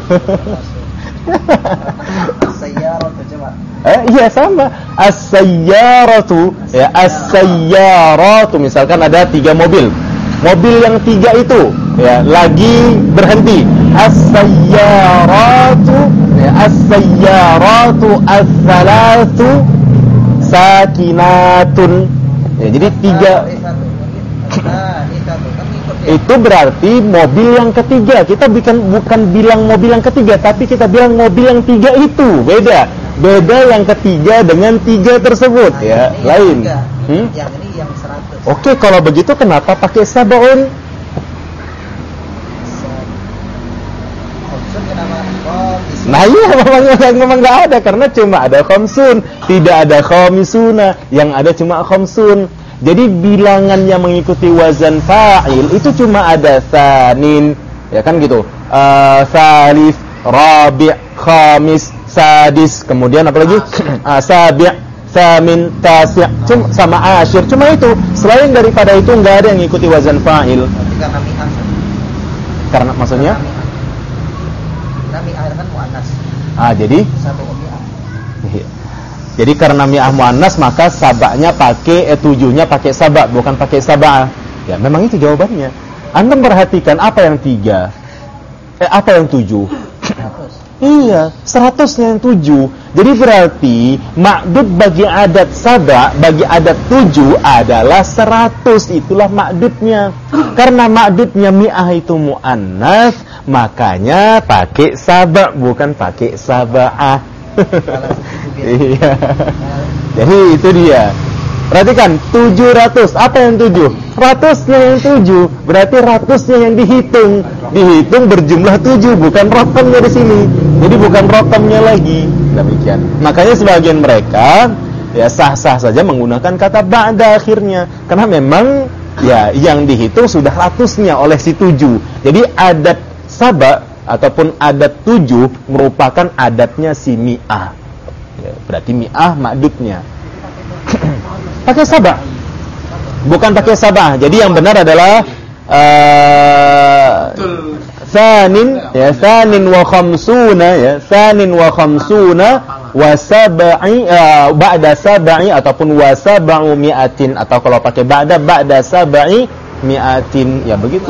As-sayyaratu coba. Iya sama. As-sayyaratu, ya as-sayyaratu, misalkan ada 3 mobil. Mobil yang 3 itu ya lagi berhenti. As-sayyaratu, ya as-sayyaratu as-salatu sakinatun. Ya, jadi 3 itu berarti mobil yang ketiga. Kita bukan bilang mobil yang ketiga, tapi kita bilang mobil yang 3 itu. Beda yang ketiga dengan 3 tersebut, ya lain. Yang ini yang 100. Oke, kalau begitu kenapa pakai sab'un? Nah iya, memang nggak ada, karena cuma ada khamsun, tidak ada khamisuna, yang ada cuma khamsun. Jadi bilangan yang mengikuti wazan fa'il itu cuma ada sanin, ya kan gitu. Salis, rabi', khamis, sadis, kemudian apa lagi? Sabi', samin, tasi', cuma sama asyir, cuma itu. Selain daripada itu nggak ada yang mengikuti wazan fa'il. Karena mi'ah. Karena maksudnya? Karena mi'ah kan muannas. Jadi? Sab'umi'ah. Jadi karena mi'ah muannas, maka sabaknya pakai 7-nya pakai sabak, bukan pakai sabah. Ya memang itu jawabannya. Anda perhatikan apa yang 3? Apa yang 7? 100. Iya, 100-nya yang 7. Jadi berarti ma'dud bagi adat sabak, bagi adat 7 adalah 100. Itulah ma'dudnya. Karena ma'dudnya mi'ah itu muannas, makanya pakai sabak, bukan pakai saba'ah. Iya. Jadi itu dia. Perhatikan 700. Apa yang 7? Ratusnya yang 7. Berarti ratusnya yang dihitung. Dihitung berjumlah 7, bukan rokamnya di sini. Jadi bukan rokamnya lagi. Demikian. Makanya sebagian mereka ya sah-sah saja menggunakan kata ba'da akhirnya, karena memang ya yang dihitung sudah ratusnya oleh si 7. Jadi adat sabak ataupun adat 7 merupakan adatnya si mi'ah. Ya, berarti mi'ah ma'dudnya. Pakai sabah. Bukan pakai sabah. Jadi yang benar adalah sanin wa khamsuna ya, sanin wa khamsuna wa sab'i ba'da sab'i ataupun wa sab'u mi'atin, atau kalau pakai ba'da sab'i mi'atin ya begitu.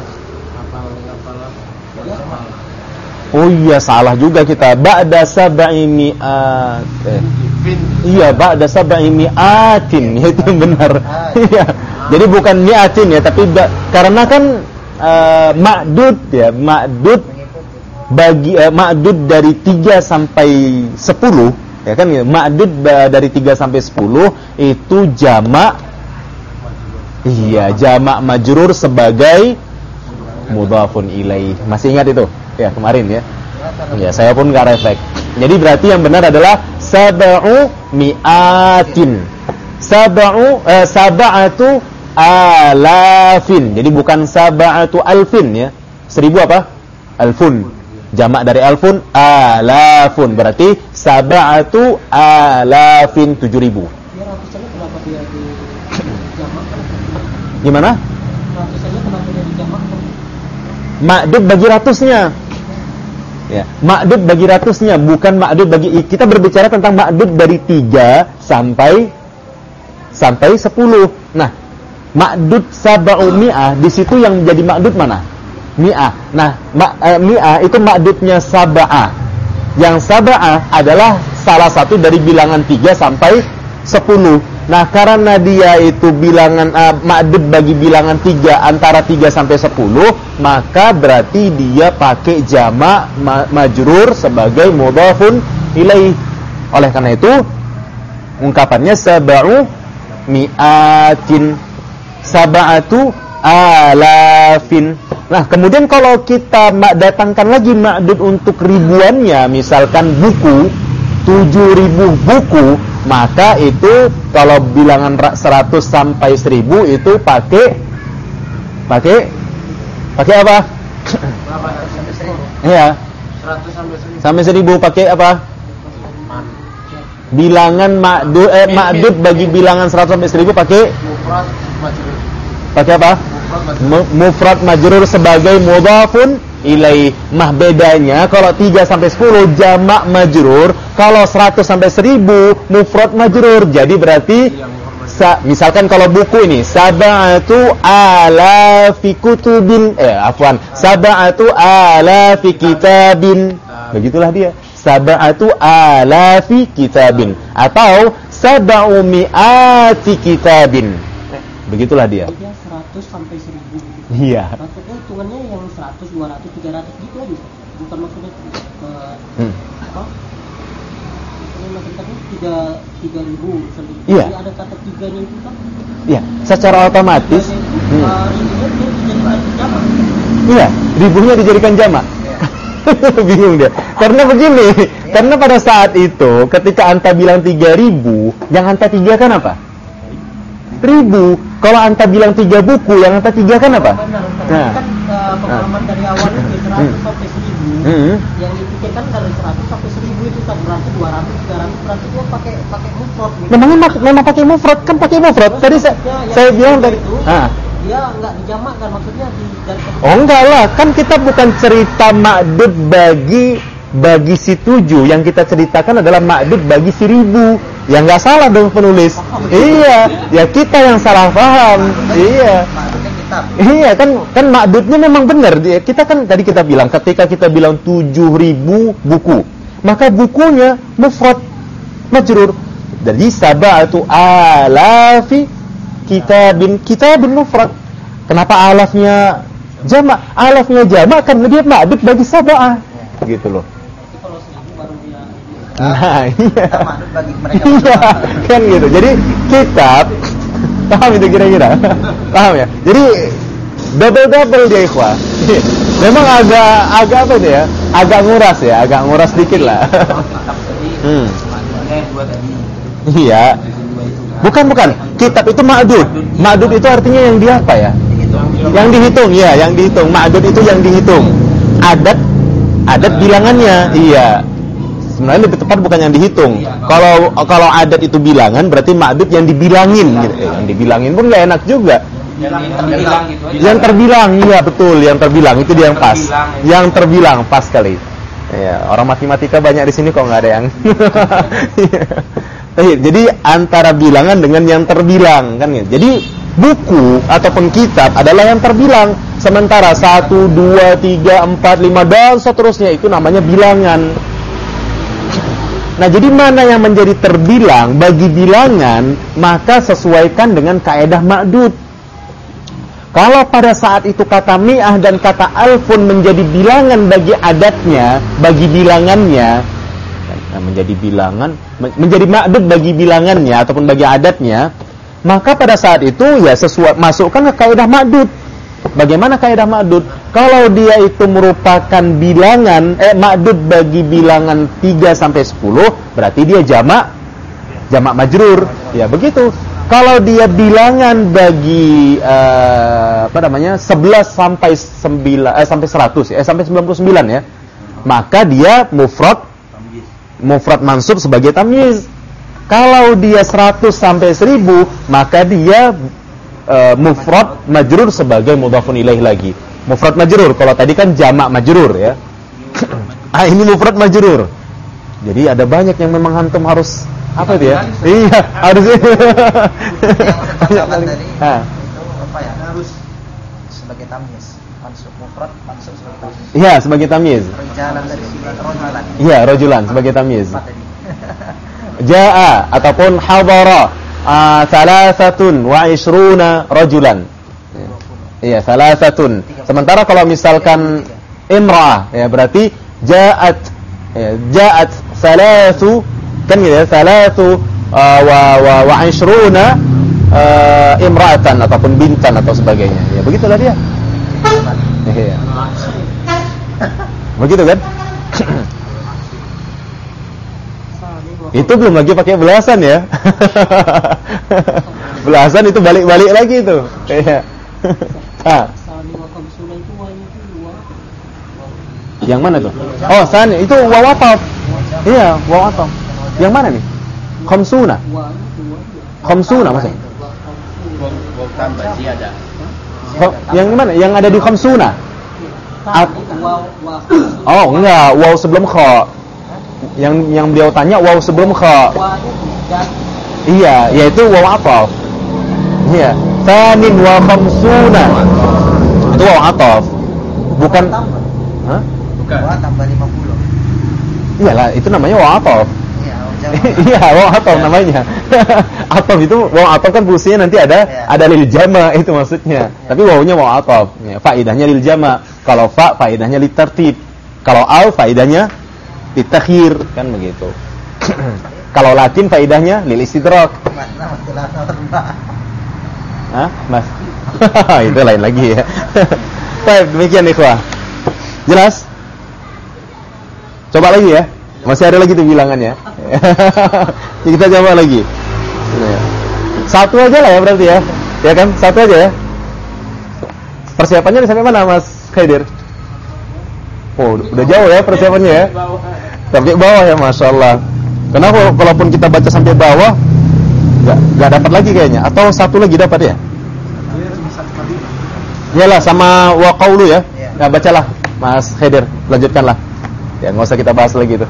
Oh iya, salah juga kita. Ba'da sab'i mi'at. Iya, ba'da sab'i mi'atin. Itu benar. Iya. Jadi bukan mi'atin ya, tapi karena kan ma'dud ya, ma'dud bagi ma'dud dari 3 sampai 10 ya kan ya. Ma'dud dari 3 sampai 10 itu jamak. Iya, jamak majrur sebagai mudhafun ilaih. Masih ingat itu? Ya, kemarin ya. Ya, saya pun enggak refleks. Jadi berarti yang benar adalah sab'u mi'atin. Sab'atu alafin. Jadi bukan sab'atu alfin ya. 1000 apa? Alfun. Jamak dari alfun alafun. Berarti sab'atu alafin 7000. Gimana? Ma'dud bagi ratusnya. Ya, ma'dud bagi ratusnya, bukan ma'dud bagi, kita berbicara tentang ma'dud dari 3 sampai 10. Nah, ma'dud sab'u mi'ah di situ yang jadi ma'dud mana? Mi'ah. Nah, mi'ah itu ma'dudnya sab'ah. Yang sab'ah adalah salah satu dari bilangan 3 sampai 10. Nah, karena dia itu bilangan ma'dud bagi bilangan 3 antara 3 sampai 10, maka berarti dia pakai jamak majrur sebagai mudhafun ilaih. Oleh karena itu, ungkapannya sab'u mi'atin, sab'atu alafin. Nah, kemudian kalau kita datangkan lagi ma'dud untuk ribuannya, misalkan buku, 7000 buku, maka itu kalau bilangan 100 sampai 1000 itu pakai apa? Iya. 100 sampai 1000 pakai apa? Bilangan ma'dud bagi bilangan 100 sampai 1000 pakai apa? Mufrad majrur sebagai mudhafun ilaih. Mah bedanya kalau 3 sampai 10 jamak majrur, kalau 100 sampai 1000 mufrad majrur. Jadi berarti misalkan kalau buku ini sab'atu alafi kutubin sab'atu alafi kitabin. Begitulah dia. Sab'atu alafi kitabin atau sab'u mi'ati kitabin. Begitulah dia. 100 sampai 1000 gitu. Iya. Maksudnya hitungannya yang 100, 200, 300 gitu aja. Bukan maksudnya apa? Maksudnya tadi 3000 misalnya. Iya. Jadi ada kata 3-nya itu kan. Iya, secara otomatis ribunya dia dijadikan jamak. Iya, ribunya dijadikan jamak. Bingung dia. Karena begini, karena pada saat itu ketika anta bilang 3000, yang anta 3 kan apa? 1000. Kalau anta bilang 3 buku, yang anta 3 kan apa? Nah, kan pengalaman dari awalnya 100 sampai 1000. Yang dipikirkan dari 100 sampai 1000 itu 100, 200, 300 berarti dia pakai mufrad. Memang pakai mufrad, kan pakai mufrad. Tadi saya bilang tadi. Dia enggak dijamakkan, maksudnya dari. Oh enggak lah, kan kita bukan cerita ma'dud bagi si 7, yang kita ceritakan adalah ma'dud bagi si 1000. Ya nggak salah dong penulis. Iya, ya kita yang salah paham. Iya. Iya kan ma'dudnya memang benar. Kita kan tadi kita bilang ketika kita bilang 7000 buku, maka bukunya mufrad majrur. Jadi sab'atu alafi kitabin mufrad. Kenapa alafnya jamak? Alafnya jamak karena dia ma'dud bagi sab'ah. Gitu loh. Nah, iya. Iya, kan gitu. Jadi kitab, paham itu kira-kira? Paham ya? Jadi double dia ikhwah. Memang agak apa itu ya? Agak nguras dikit lah. Iya. Bukan. Kitab itu ma'dud. Ma'dud itu artinya yang di apa ya? Yang dihitung, ya, yang dihitung. Ma'dud itu yang dihitung. Adat bilangannya, iya. Sebenarnya lebih tepat bukan yang dihitung. Kalau adat itu bilangan, berarti ma'dud yang dibilangin gitu. Yang dibilangin pun nggak enak juga. terbilang gitu aja. Yang terbilang, iya betul, yang terbilang itu dia yang pas. Yang terbilang pas sekali. Ya, orang matematika banyak di sini kok nggak ada yang. Jadi antara bilangan dengan yang terbilang kan ya. Jadi buku ataupun kitab adalah yang terbilang. Sementara 1, 2, 3, 4, 5 dan seterusnya itu namanya bilangan. Nah, jadi mana yang menjadi terbilang bagi bilangan, maka sesuaikan dengan kaedah ma'dud. Kalau pada saat itu kata mi'ah dan kata alfun menjadi bilangan bagi adatnya, bagi bilangannya, menjadi bilangan, menjadi ma'dud bagi bilangannya ataupun bagi adatnya, maka pada saat itu ya sesuai masukkan ke kaidah ma'dud. Bagaimana kaidah ma'dud? Kalau dia itu merupakan bilangan ma'dud bagi bilangan 3 sampai 10, berarti dia jamak majrur. Ya, begitu. Kalau dia bilangan bagi 11 sampai 9 sampai 100 sampai 99 ya, maka dia mufrad mansub sebagai tamyiz. Kalau dia 100 sampai 1000, maka dia mufrad majrur sebagai mudhafun ilaih lagi. Mufrad majrur, kalau tadi kan jamak majrur ya. Ini mufrad majrur. Jadi ada banyak yang memang antum harus apa itu ya? Iya, harus. Yang tadi itu apa ya? Harus sebagai tamyiz. Mansub mufrad, mansub sebagai tamyiz. Iya, sebagai tamyiz. Jalan dari sini rojulan. Iya, rojulan sebagai tamyiz. Jaa ataupun hadara 23 rajulan. Iya, 3. Sementara kalau misalkan imra'ah ya berarti ja'at ya, ja'at 3 kan gitu ya, 3 wa 20 imra'atan ataupun bintan atau sebagainya. Ya begitulah dia. Iya. Begitu kan? Itu belum lagi pakai belasan ya. Belasan itu balik-balik lagi itu. Iya. Yang mana tuh? Oh, sani itu waw ataf. Iya, waw ataf. Yang mana nih? Khamsuna. Khamsuna maksudnya. Waw tambah ziyadah. Yang mana? Yang ada di khamsuna. Oh, enggak, waw sebelum kha. Yang beliau tanya waw sebelum kha. Iya, yaitu waw ataf. Iya, tsanin wa khamsuna. Itu waw ataf. Bukan. Hah? Bukan. Waw tambah 50. Iyalah, itu namanya waw ataf. Iya, waw ataf namanya. Ataf itu waw ataf kan fungsinya nanti ada lil jama itu maksudnya. Tapi wawnya waw ataf. Ya, faedahnya lil jama. Kalau fa faedahnya lit tartib. Kalau al faedahnya litakhir kan begitu. Kalau lakin faedahnya lil istidrak. Hah, Mas? Itu lain lagi ya. Baik, demikian ikhwah. Jelas? Coba lagi ya. Masih ada lagi tuh bilangannya. Kita coba lagi. Satu aja lah ya berarti ya. Ya kan? Satu aja ya. Persiapannya sampai mana Mas Khaidir? Oh, udah jauh ya persiapannya ya. Sampai bawah ya, Masya Allah. Kenapa kalaupun kita baca sampai bawah Gak dapat lagi kayaknya. Atau satu lagi dapat ya? Iyalah sama wa qawlu ya. Nah, bacalah Mas Khaidir, lanjutkanlah. Ya nggak usah kita bahas lagi itu.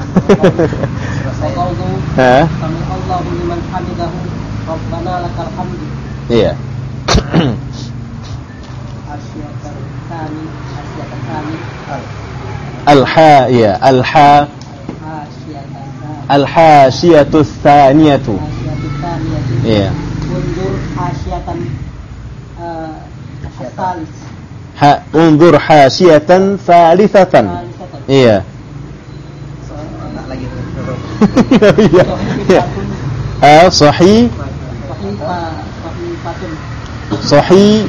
Iya. Al-ha ya, al-ha al-hasyiyatu tsaniyatu. Iya. Undur hasyatan asalis. Undur hasyatan tsalitsatan. Iya. Iya. Sahih. Sahih.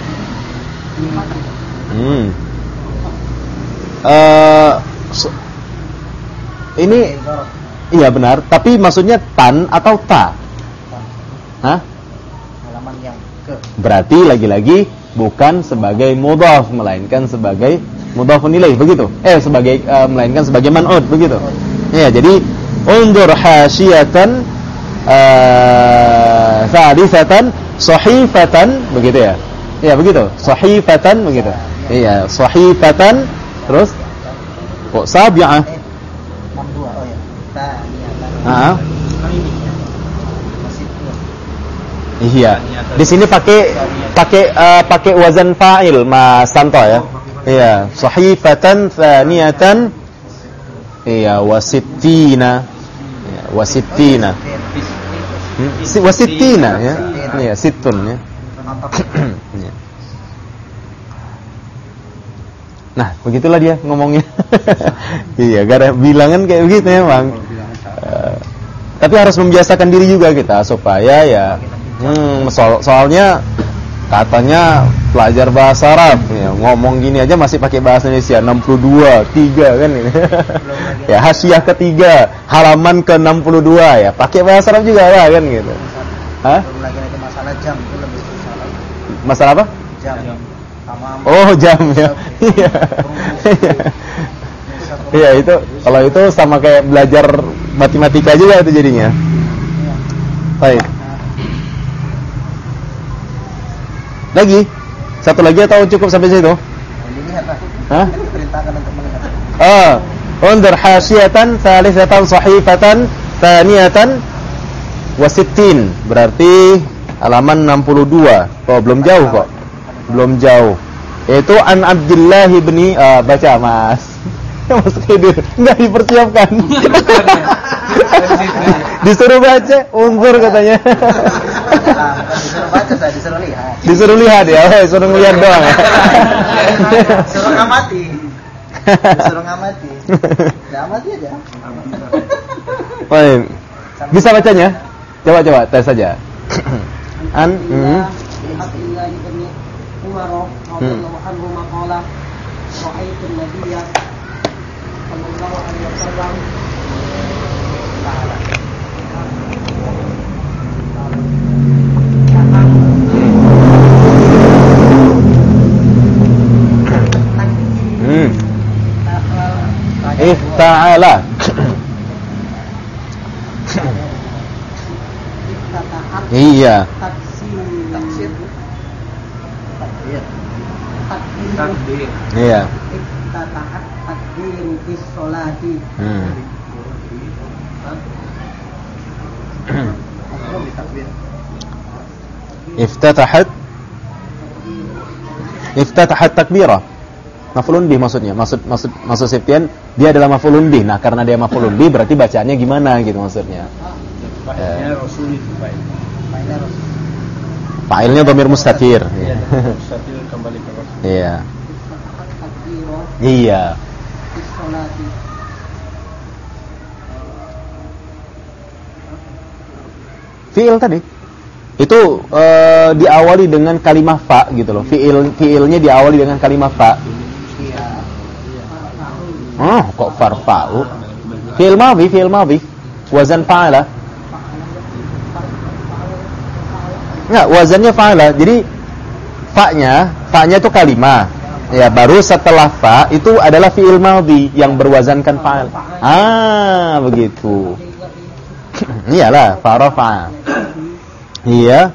Ini iya benar, tapi maksudnya tan atau ta? Hah? Halaman yang ke. Berarti lagi-lagi bukan sebagai mudhaf melainkan sebagai mudhafun ilaih begitu. Sebagai melainkan sebagai man'ud begitu. Ya, jadi undur hasyiyatan thalithatan sahifatan begitu ya. Iya begitu. Sahifatan begitu. Iya, sahifatan terus kok sabi'ah. 62. Oh ya. Heeh. Iya. Di sini pakai wazan fa'il Mas Santo ya. Iya, sahifatan thaniyatan. Iya, wasittina. Iya, wasittina. Wasittina ya. Iya, situn ya. Nah, begitulah dia ngomongnya. Iya, gak ada bilangan kayak begitu ya, Bang. Tapi harus membiasakan diri juga kita supaya ya soalnya katanya pelajar bahasa Arab ya, ngomong gini aja masih pakai bahasa Indonesia 62, 3 kan ini. Ya, hasyiah ketiga, halaman ke-62 ya, pakai bahasa Arab juga lah kan gitu. Hah? Belum lagi ada masalah jam itu lebih susah lagi. Masalah apa? Jam. Oh, jam ya. Iya. Iya, itu kalau itu sama kayak belajar matematika juga itu jadinya. Baik. Lagi? Satu lagi atau cukup sampai situ? Dilihat lah. Hah? Diperintahkan untuk melihat. Undur hasyatan thalithatan sahifatan thaniyatan wasittin. Berarti halaman 62. Oh, belum jauh kok. Belum jauh. Itu an Abdullah bin baca Mas. Mas tidur. Enggak dipersiapkan. Disuruh baca, undur katanya. Disuruh baca saya, disuruh lihat. Disuruh lihat ya, disuruh ngeliat doang ya. Disuruh ngamati. Disuruh ngamati. Ya amati aja. Baik. Bisa bacanya? Coba tes saja. Ta'ala. Iya. Takbir. Iya. Iftatahat takbiru bis sholati. Iftatahat takbirah. Maf'ulun bih maksudnya. Maksud Septian dia adalah maf'ulun bih. Nah, karena dia maf'ulun bih berarti bacaannya gimana gitu maksudnya. Fa'ilnya Rasul itu fa'ilnya dhamir mustatir. Iya, mustatir kembali ke Rasul. Iya. Iya. Fi'il tadi itu diawali dengan kalimah fa gitu loh. Fi'ilnya diawali dengan kalimah fa. Oh, kok farfa'u? Fi'il madhi. Wazan fa'ala. Enggak, wazannya fa'ala. Jadi fa-nya itu kalimah. Ya, baru setelah fa itu adalah fi'il madhi yang berwazankan fa'al. Begitu. Iyalah, farafa. Iya.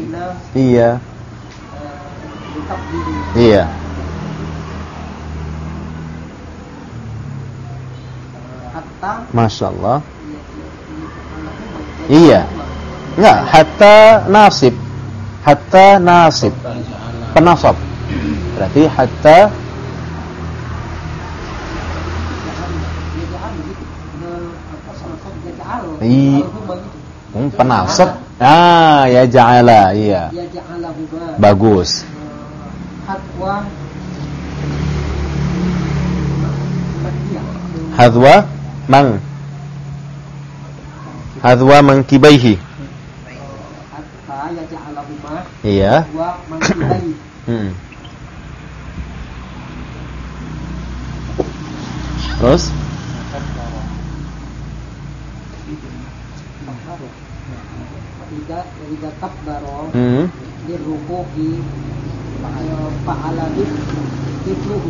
Masya Allah. Iya. Enggak, hatta nasib. Penasab. Berarti hatta penasab. Ya ja'ala, iya. Bagus. Hadwa mankibaihi. Iya. Terus Jika takbaro dirukuhi fa'ala mithluhu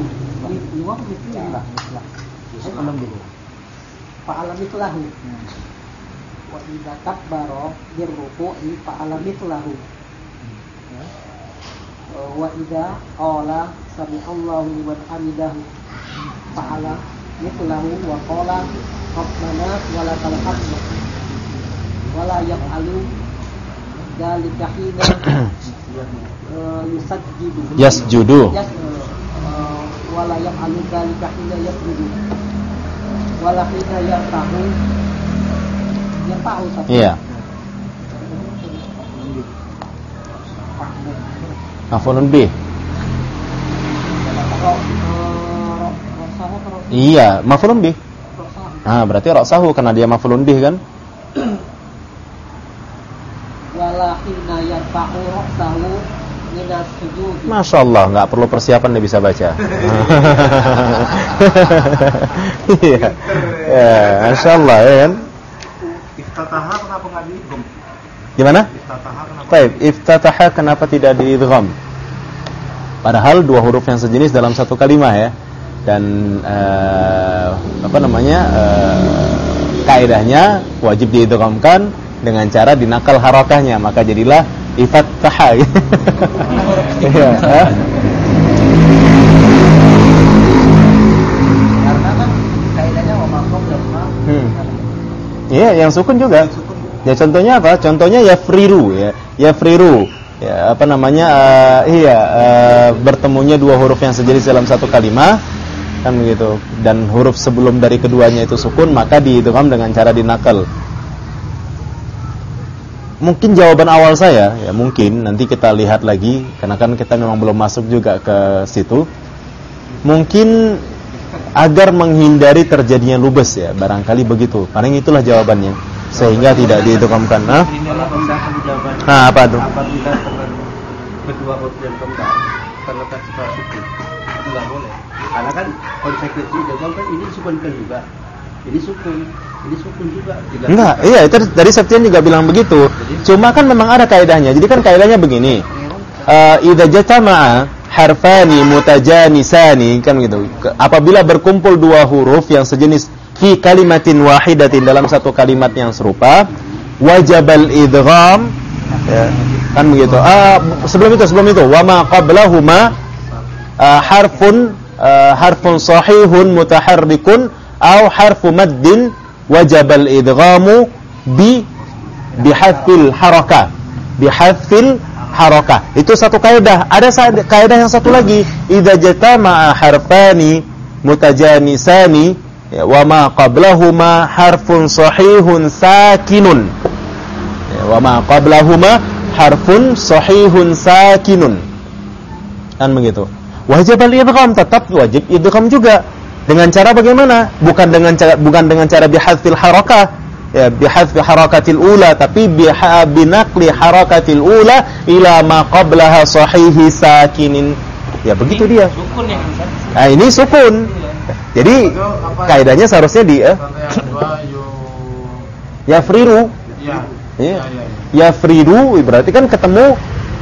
fa'ala mithlahu wa idza takbaro dirukuhi fa'ala mithlahu wa idza qala sami'allahu liman hamidahu fa'ala mithlahu wa qala rabbana wa lakal hamd wa la yaf'alu dzalika hina yasjudu wa la yaf'alu dzalika hina yasjudu wa la hina yarfa'u iya. Maf'ulun bih. Iya, maf'ulun bih. Berarti ra'sahu karena dia maf'ulun bih kan? Wala hina yarfa'u ra'sahu minas sujud. Masya Allah, nggak perlu persiapan dia bisa baca. Iya, Masya Allah ya kan? Iftataha kenapa nggak diidgham? Gimana? Iftataha kenapa? Baik, iftataha kenapa tidak diidgham? Padahal dua huruf yang sejenis dalam satu kalimah ya. Dan kaidahnya wajib diidghamkan dengan cara dinakal harakahnya, maka jadilah iftataha. Iya. Karena kan kaidahnya wa maqam dan ma. Iya, yang sukun juga. Ya contohnya apa? Contohnya yafriru ya. Yafriru. Ya, bertemunya dua huruf yang sejenis dalam satu kalimat kan begitu. Dan huruf sebelum dari keduanya itu sukun, maka diidgham dengan cara dinakal. Mungkin jawaban awal saya, ya mungkin nanti kita lihat lagi karena kan kita memang belum masuk juga ke situ. Mungkin agar menghindari terjadinya lubes ya, barangkali begitu. Paling itulah jawabannya, sehingga tidak diidghamkan. Nah, apa tuh? Apabila kedua huruf yang kembar terletak secara sukun, itu nggak boleh. Karena kan konsekuensi idgham kan ini sukunkan juga, ini sukun juga. Enggak, iya itu dari Septian juga bilang begitu. Cuma kan memang ada kaidahnya. Jadi kan kaidahnya begini. Idza jatama'a harfani mutajanisani kan gitu. Apabila berkumpul dua huruf yang sejenis fi kalimatin wahidatin dalam satu kalimat yang serupa, wajibal idgham ya, kan begitu. Sebelum itu wa ma qablahuma harfun sahihun mutaharrikun au harfu maddin wajibal idghamu bihadfil harakah. Bihadfil harakah. Itu satu kaidah. Ada kaidah yang satu lagi, idza jatama'a harfani mutajanisani wa ma qablahuma harfun sahihun sakinun. Wa ma qablahuma harfun sahihun sakinun. Kan begitu. Wajib al-idgham, tetap wajib idgham juga. Dengan cara bagaimana? Bukan dengan cara bihadfil harakah. Ya, bihadfi harakatil ula, tapi binaqli harakatil ula ila ma qablaha sahihi sakinin. Ya begitu dia. Sukun ya. Nah, ini sukun. Jadi kaidahnya seharusnya di yafriru. Iya. Yafriru berarti kan ketemu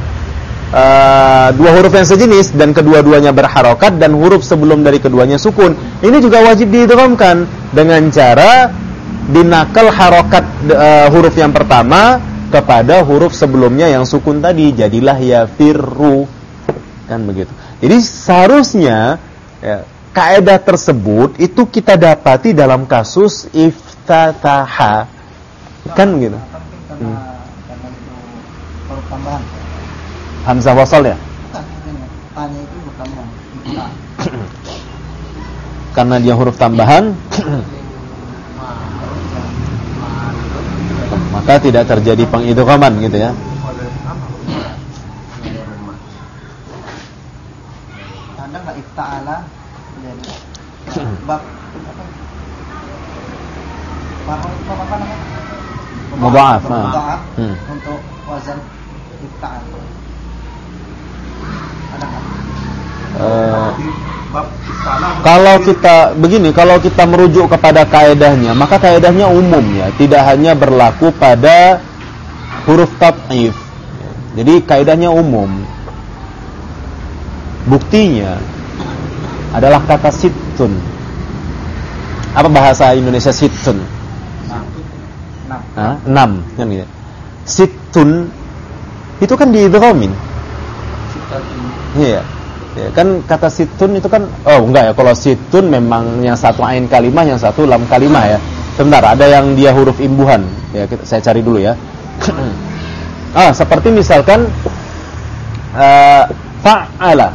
dua huruf yang sejenis dan kedua-duanya berharokat dan huruf sebelum dari keduanya sukun. Ini juga wajib diidghamkan dengan cara dinakal harokat huruf yang pertama kepada huruf sebelumnya yang sukun tadi, jadilah yafirru, kan begitu. Jadi seharusnya ya, kaidah tersebut itu kita dapati dalam kasus iftataha, kan begitu. Karena itu huruf tambahan. Hamzah wasal ya? Tanya itu huruf tambahan. Karena dia huruf tambahan maka tidak terjadi pengidghaman gitu ya. Ada enggak ifta'ala bab apa namanya? Mudha'af. Untuk wazan ifta'al. Ada enggak? Kalau kita merujuk kepada kaidahnya, maka kaidahnya umum ya, tidak hanya berlaku pada huruf tad'if. Jadi kaidahnya umum. Buktinya adalah kata sittun. Apa bahasa Indonesia sittun? 6 kan gitu. Sittun itu kan diidghamin. Iya. Ya, kan kata situn itu kan enggak ya, kalau situn memang yang satu ain kalimah, yang satu lam kalimah ya. Sebentar, ada yang dia huruf imbuhan. Ya, saya cari dulu ya. Seperti misalkan fa'ala.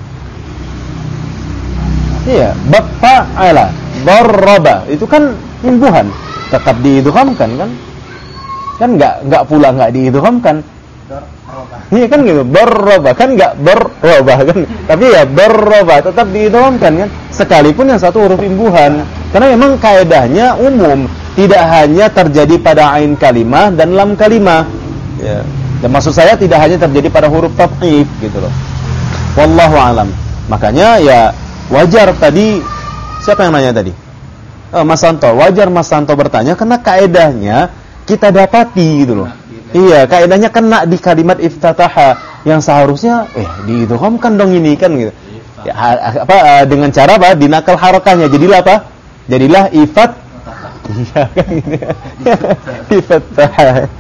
Iya, fa'ala, darraba. Itu kan imbuhan, tetap diidghamkan kan? Kan enggak pula enggak diidghamkan. Iya kan gitu, darraba kan enggak darraba kan. Tapi ya darraba tetap diidghamkan kan, sekalipun yang satu huruf imbuhan. Karena memang kaedahnya umum, tidak hanya terjadi pada ain kalimah dan lam kalimah. Ya. Dan maksud saya tidak hanya terjadi pada huruf tad'if gitu loh. Wallahu alam. Makanya ya wajar tadi, siapa yang nanya tadi? Mas Santo. Wajar Mas Santo bertanya karena kaedahnya kita dapati gitu loh. Iya, kaedahnya kena di kalimat iftataha yang seharusnya diidghamkan dong ini kan gitu. Ya, dengan cara apa? Dinakal harakahnya. Jadilah apa? Jadilah ifat. Iya kan gitu. Iftataha.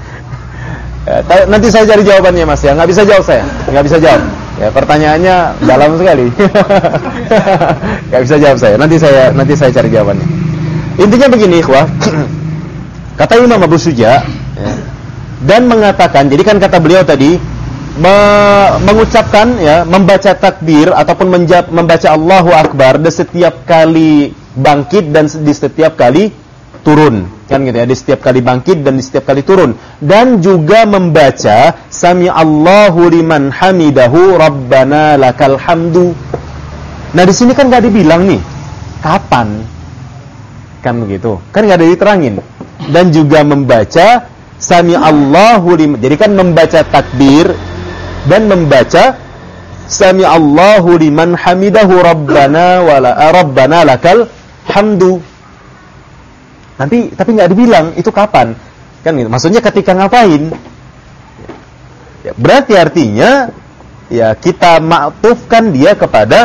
Nanti saya cari jawabannya Mas ya. Enggak bisa jawab saya. Enggak bisa jawab. Ya, pertanyaannya dalam sekali. Enggak bisa jawab saya. Nanti saya cari jawabannya. Intinya begini, ikhwah. Kata Imam Abu Suja, ya, dan mengatakan, jadi kan kata beliau tadi mengucapkan ya, membaca takbir ataupun membaca Allahu Akbar di setiap kali bangkit dan di setiap kali turun, kan gitu ya, di setiap kali bangkit dan di setiap kali turun, dan juga membaca Sami Allahu liman hamidahu Rabbana lakal hamdu. Nah di sini kan nggak dibilang nih kapan, kan begitu, kan nggak ada diterangin. Dan juga membaca Sami Allahu liman, jadi kan membaca takbir dan membaca Sami Allahu liman hamidahu Rabbana lakal hamdu. Nanti tapi nggak dibilang itu kapan, kan gitu. Maksudnya ketika ngapain? Ya, berarti artinya ya kita maktufkan dia kepada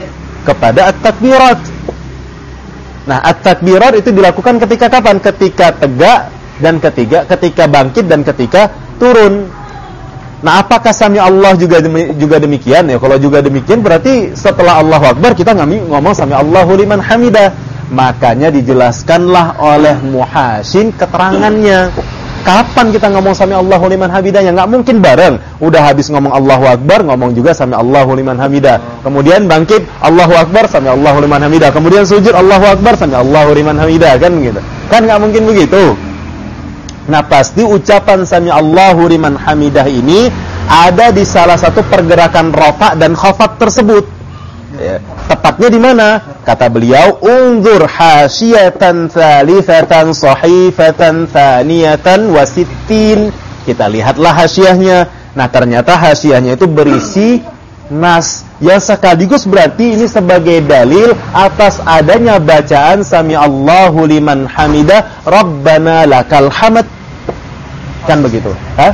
at-takbirat. Nah, at-takbirat itu dilakukan ketika kapan? Ketika tegak dan ketika bangkit dan ketika turun. Nah, apakah Sami Allah juga demikian? Ya, kalau juga demikian berarti setelah Allahu Akbar kita ngomong Sami Allahu liman hamidah. Makanya dijelaskanlah oleh Muhasyin keterangannya. Kapan kita ngomong Sami Allahu liman hamidah? Ya nggak mungkin bareng. Udah habis ngomong Allahu Akbar, ngomong juga Sami Allahu liman hamidah. Kemudian bangkit, Allahu Akbar, Sami Allahu liman hamidah. Kemudian sujud, Allahu Akbar, Sami Allahu liman hamidah, kan gitu. Kan nggak mungkin begitu. Nah, pasti ucapan Sami Allahu liman hamidah ini ada di salah satu pergerakan rafa' dan khafat tersebut. Ya, tepatnya di mana? Kata beliau, unzur hasyatan tsalitsatan sahifatan tsaniyatan wa sittin. Kita lihatlah hasyahnya. Nah, ternyata hasyahnya itu berisi nas yang sekaligus berarti ini sebagai dalil atas adanya bacaan Sami Allahu liman hamidah Rabbana lakal hamd. Kan begitu? Hah?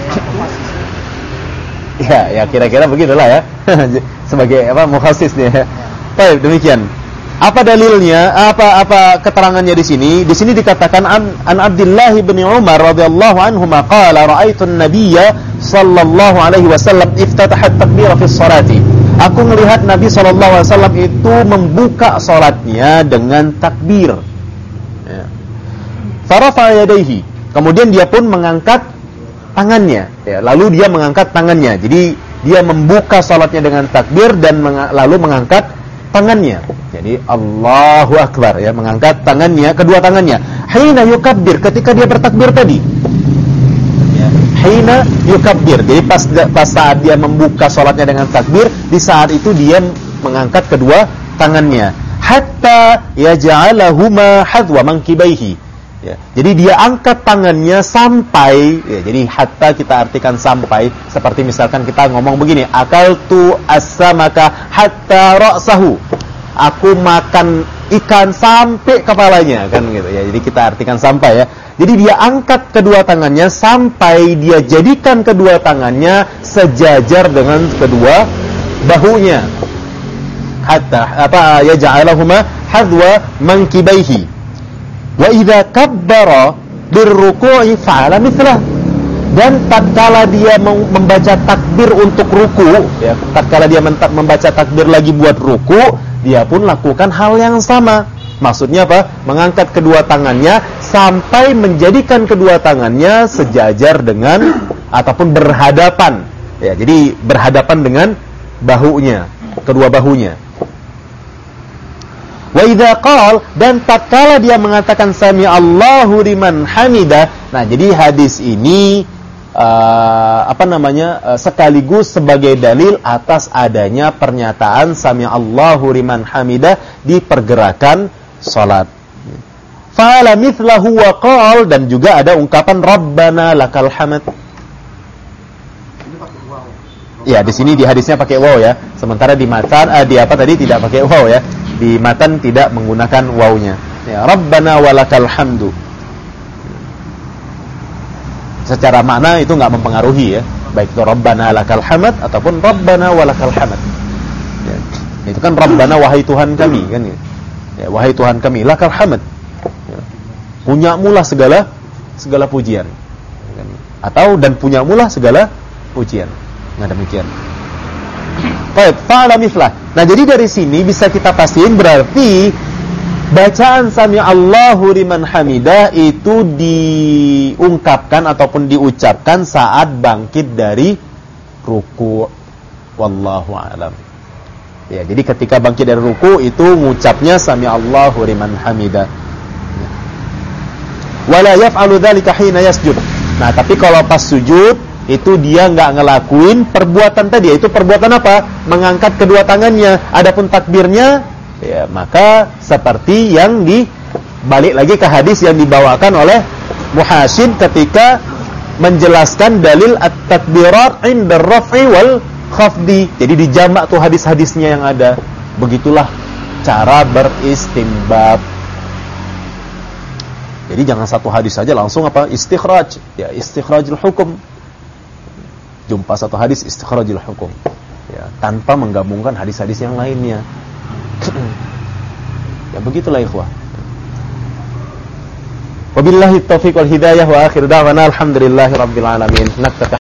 Ya kira-kira begitulah ya. Sebagai mukhasis nih. Baik, demikian. Apa dalilnya? Apa keterangannya di sini? Di sini dikatakan an Abdullah bin Umar radhiyallahu anhu qala ra'aitu an-nabiyya sallallahu alaihi wasallam iftataha at-takbira fi sholati. Aku melihat Nabi sallallahu alaihi wasallam itu membuka salatnya dengan takbir. Ya. Farafa yadayhi. Kemudian dia pun mengangkat tangannya. Ya, lalu dia mengangkat tangannya. Jadi dia membuka salatnya dengan takbir dan lalu mengangkat tangannya. Jadi Allahu Akbar ya, mengangkat tangannya, kedua tangannya. Hina yukabbir, ketika dia bertakbir tadi. Ya, hina yukabbir. Jadi pas saat dia membuka salatnya dengan takbir, di saat itu dia mengangkat kedua tangannya. Hatta yaj'alahuma hadwa mankibaihi. Ya, jadi dia angkat tangannya sampai, ya, jadi hatta kita artikan sampai, seperti misalkan kita ngomong begini, akaltu as-samaka hatta ra'sahu. Aku makan ikan sampai kepalanya, kan gitu ya. Jadi kita artikan sampai ya. Jadi dia angkat kedua tangannya sampai dia jadikan kedua tangannya sejajar dengan kedua bahunya. Hatta ya ja'alahuma hadwa mankibaihi. Wa idza kabbara birruku'i fa'ala mithlah. Dan tatkala dia membaca takbir untuk ruku, ya, tatkala dia membaca takbir lagi buat ruku, dia pun lakukan hal yang sama. Maksudnya apa? Mengangkat kedua tangannya sampai menjadikan kedua tangannya sejajar dengan ataupun berhadapan. Ya, jadi berhadapan dengan bahunya, kedua bahunya. Wa idza qala, dan tatkala dia mengatakan sami Allahu liman hamidah. Nah, jadi hadis ini sekaligus sebagai dalil atas adanya pernyataan sami Allahu liman hamidah di pergerakan salat. Fa'ala mithlahu wa qala, dan juga ada ungkapan Rabbana lakal hamd. Ya, di sini di hadisnya pakai waw ya. Sementara di matan tidak pakai waw ya. Di matan tidak menggunakan wawnya. Ya, Rabbana walakal hamdu. Secara makna itu enggak mempengaruhi ya. Baik itu Rabbana lakal hamd ataupun Rabbana walakal hamd. Ya, itu kan Rabbana wahai Tuhan kami kan ya. Ya, wahai Tuhan kami lakal hamd. Ya. Punyamulah segala pujian. Atau dan punyamulah segala pujian. Nah, demikian. Baik, fa'ala mithlah. Nah, jadi dari sini bisa kita pastiin berarti bacaan sami Allahu liman hamidah itu diungkapkan ataupun diucapkan saat bangkit dari ruku'. Wallahu a'lam. Ya, jadi ketika bangkit dari ruku' itu ngucapnya sami Allahu liman hamidah. Wala yaf'alu dzalika hina yasjud. Nah, tapi kalau pas sujud itu dia nggak ngelakuin perbuatan tadi. Itu perbuatan apa? Mengangkat kedua tangannya. Adapun takbirnya, ya maka seperti yang dibalik lagi ke hadis yang dibawakan oleh Muhasib ketika menjelaskan dalil at-takbirat inda raf'i wal khafdi. Jadi dijamak tuh hadis-hadisnya yang ada. Begitulah cara beristinbab. Jadi jangan satu hadis saja langsung istikhraj. Ya, istikhrajul hukum. Jumpa satu hadis istikhrajul hukum. Ya, tanpa menggabungkan hadis-hadis yang lainnya. Ya begitulah ikhwah. Wabillahi taufiq wal hidayah wa akhir da'wana alhamdulillahirabbil alamin. Naktafi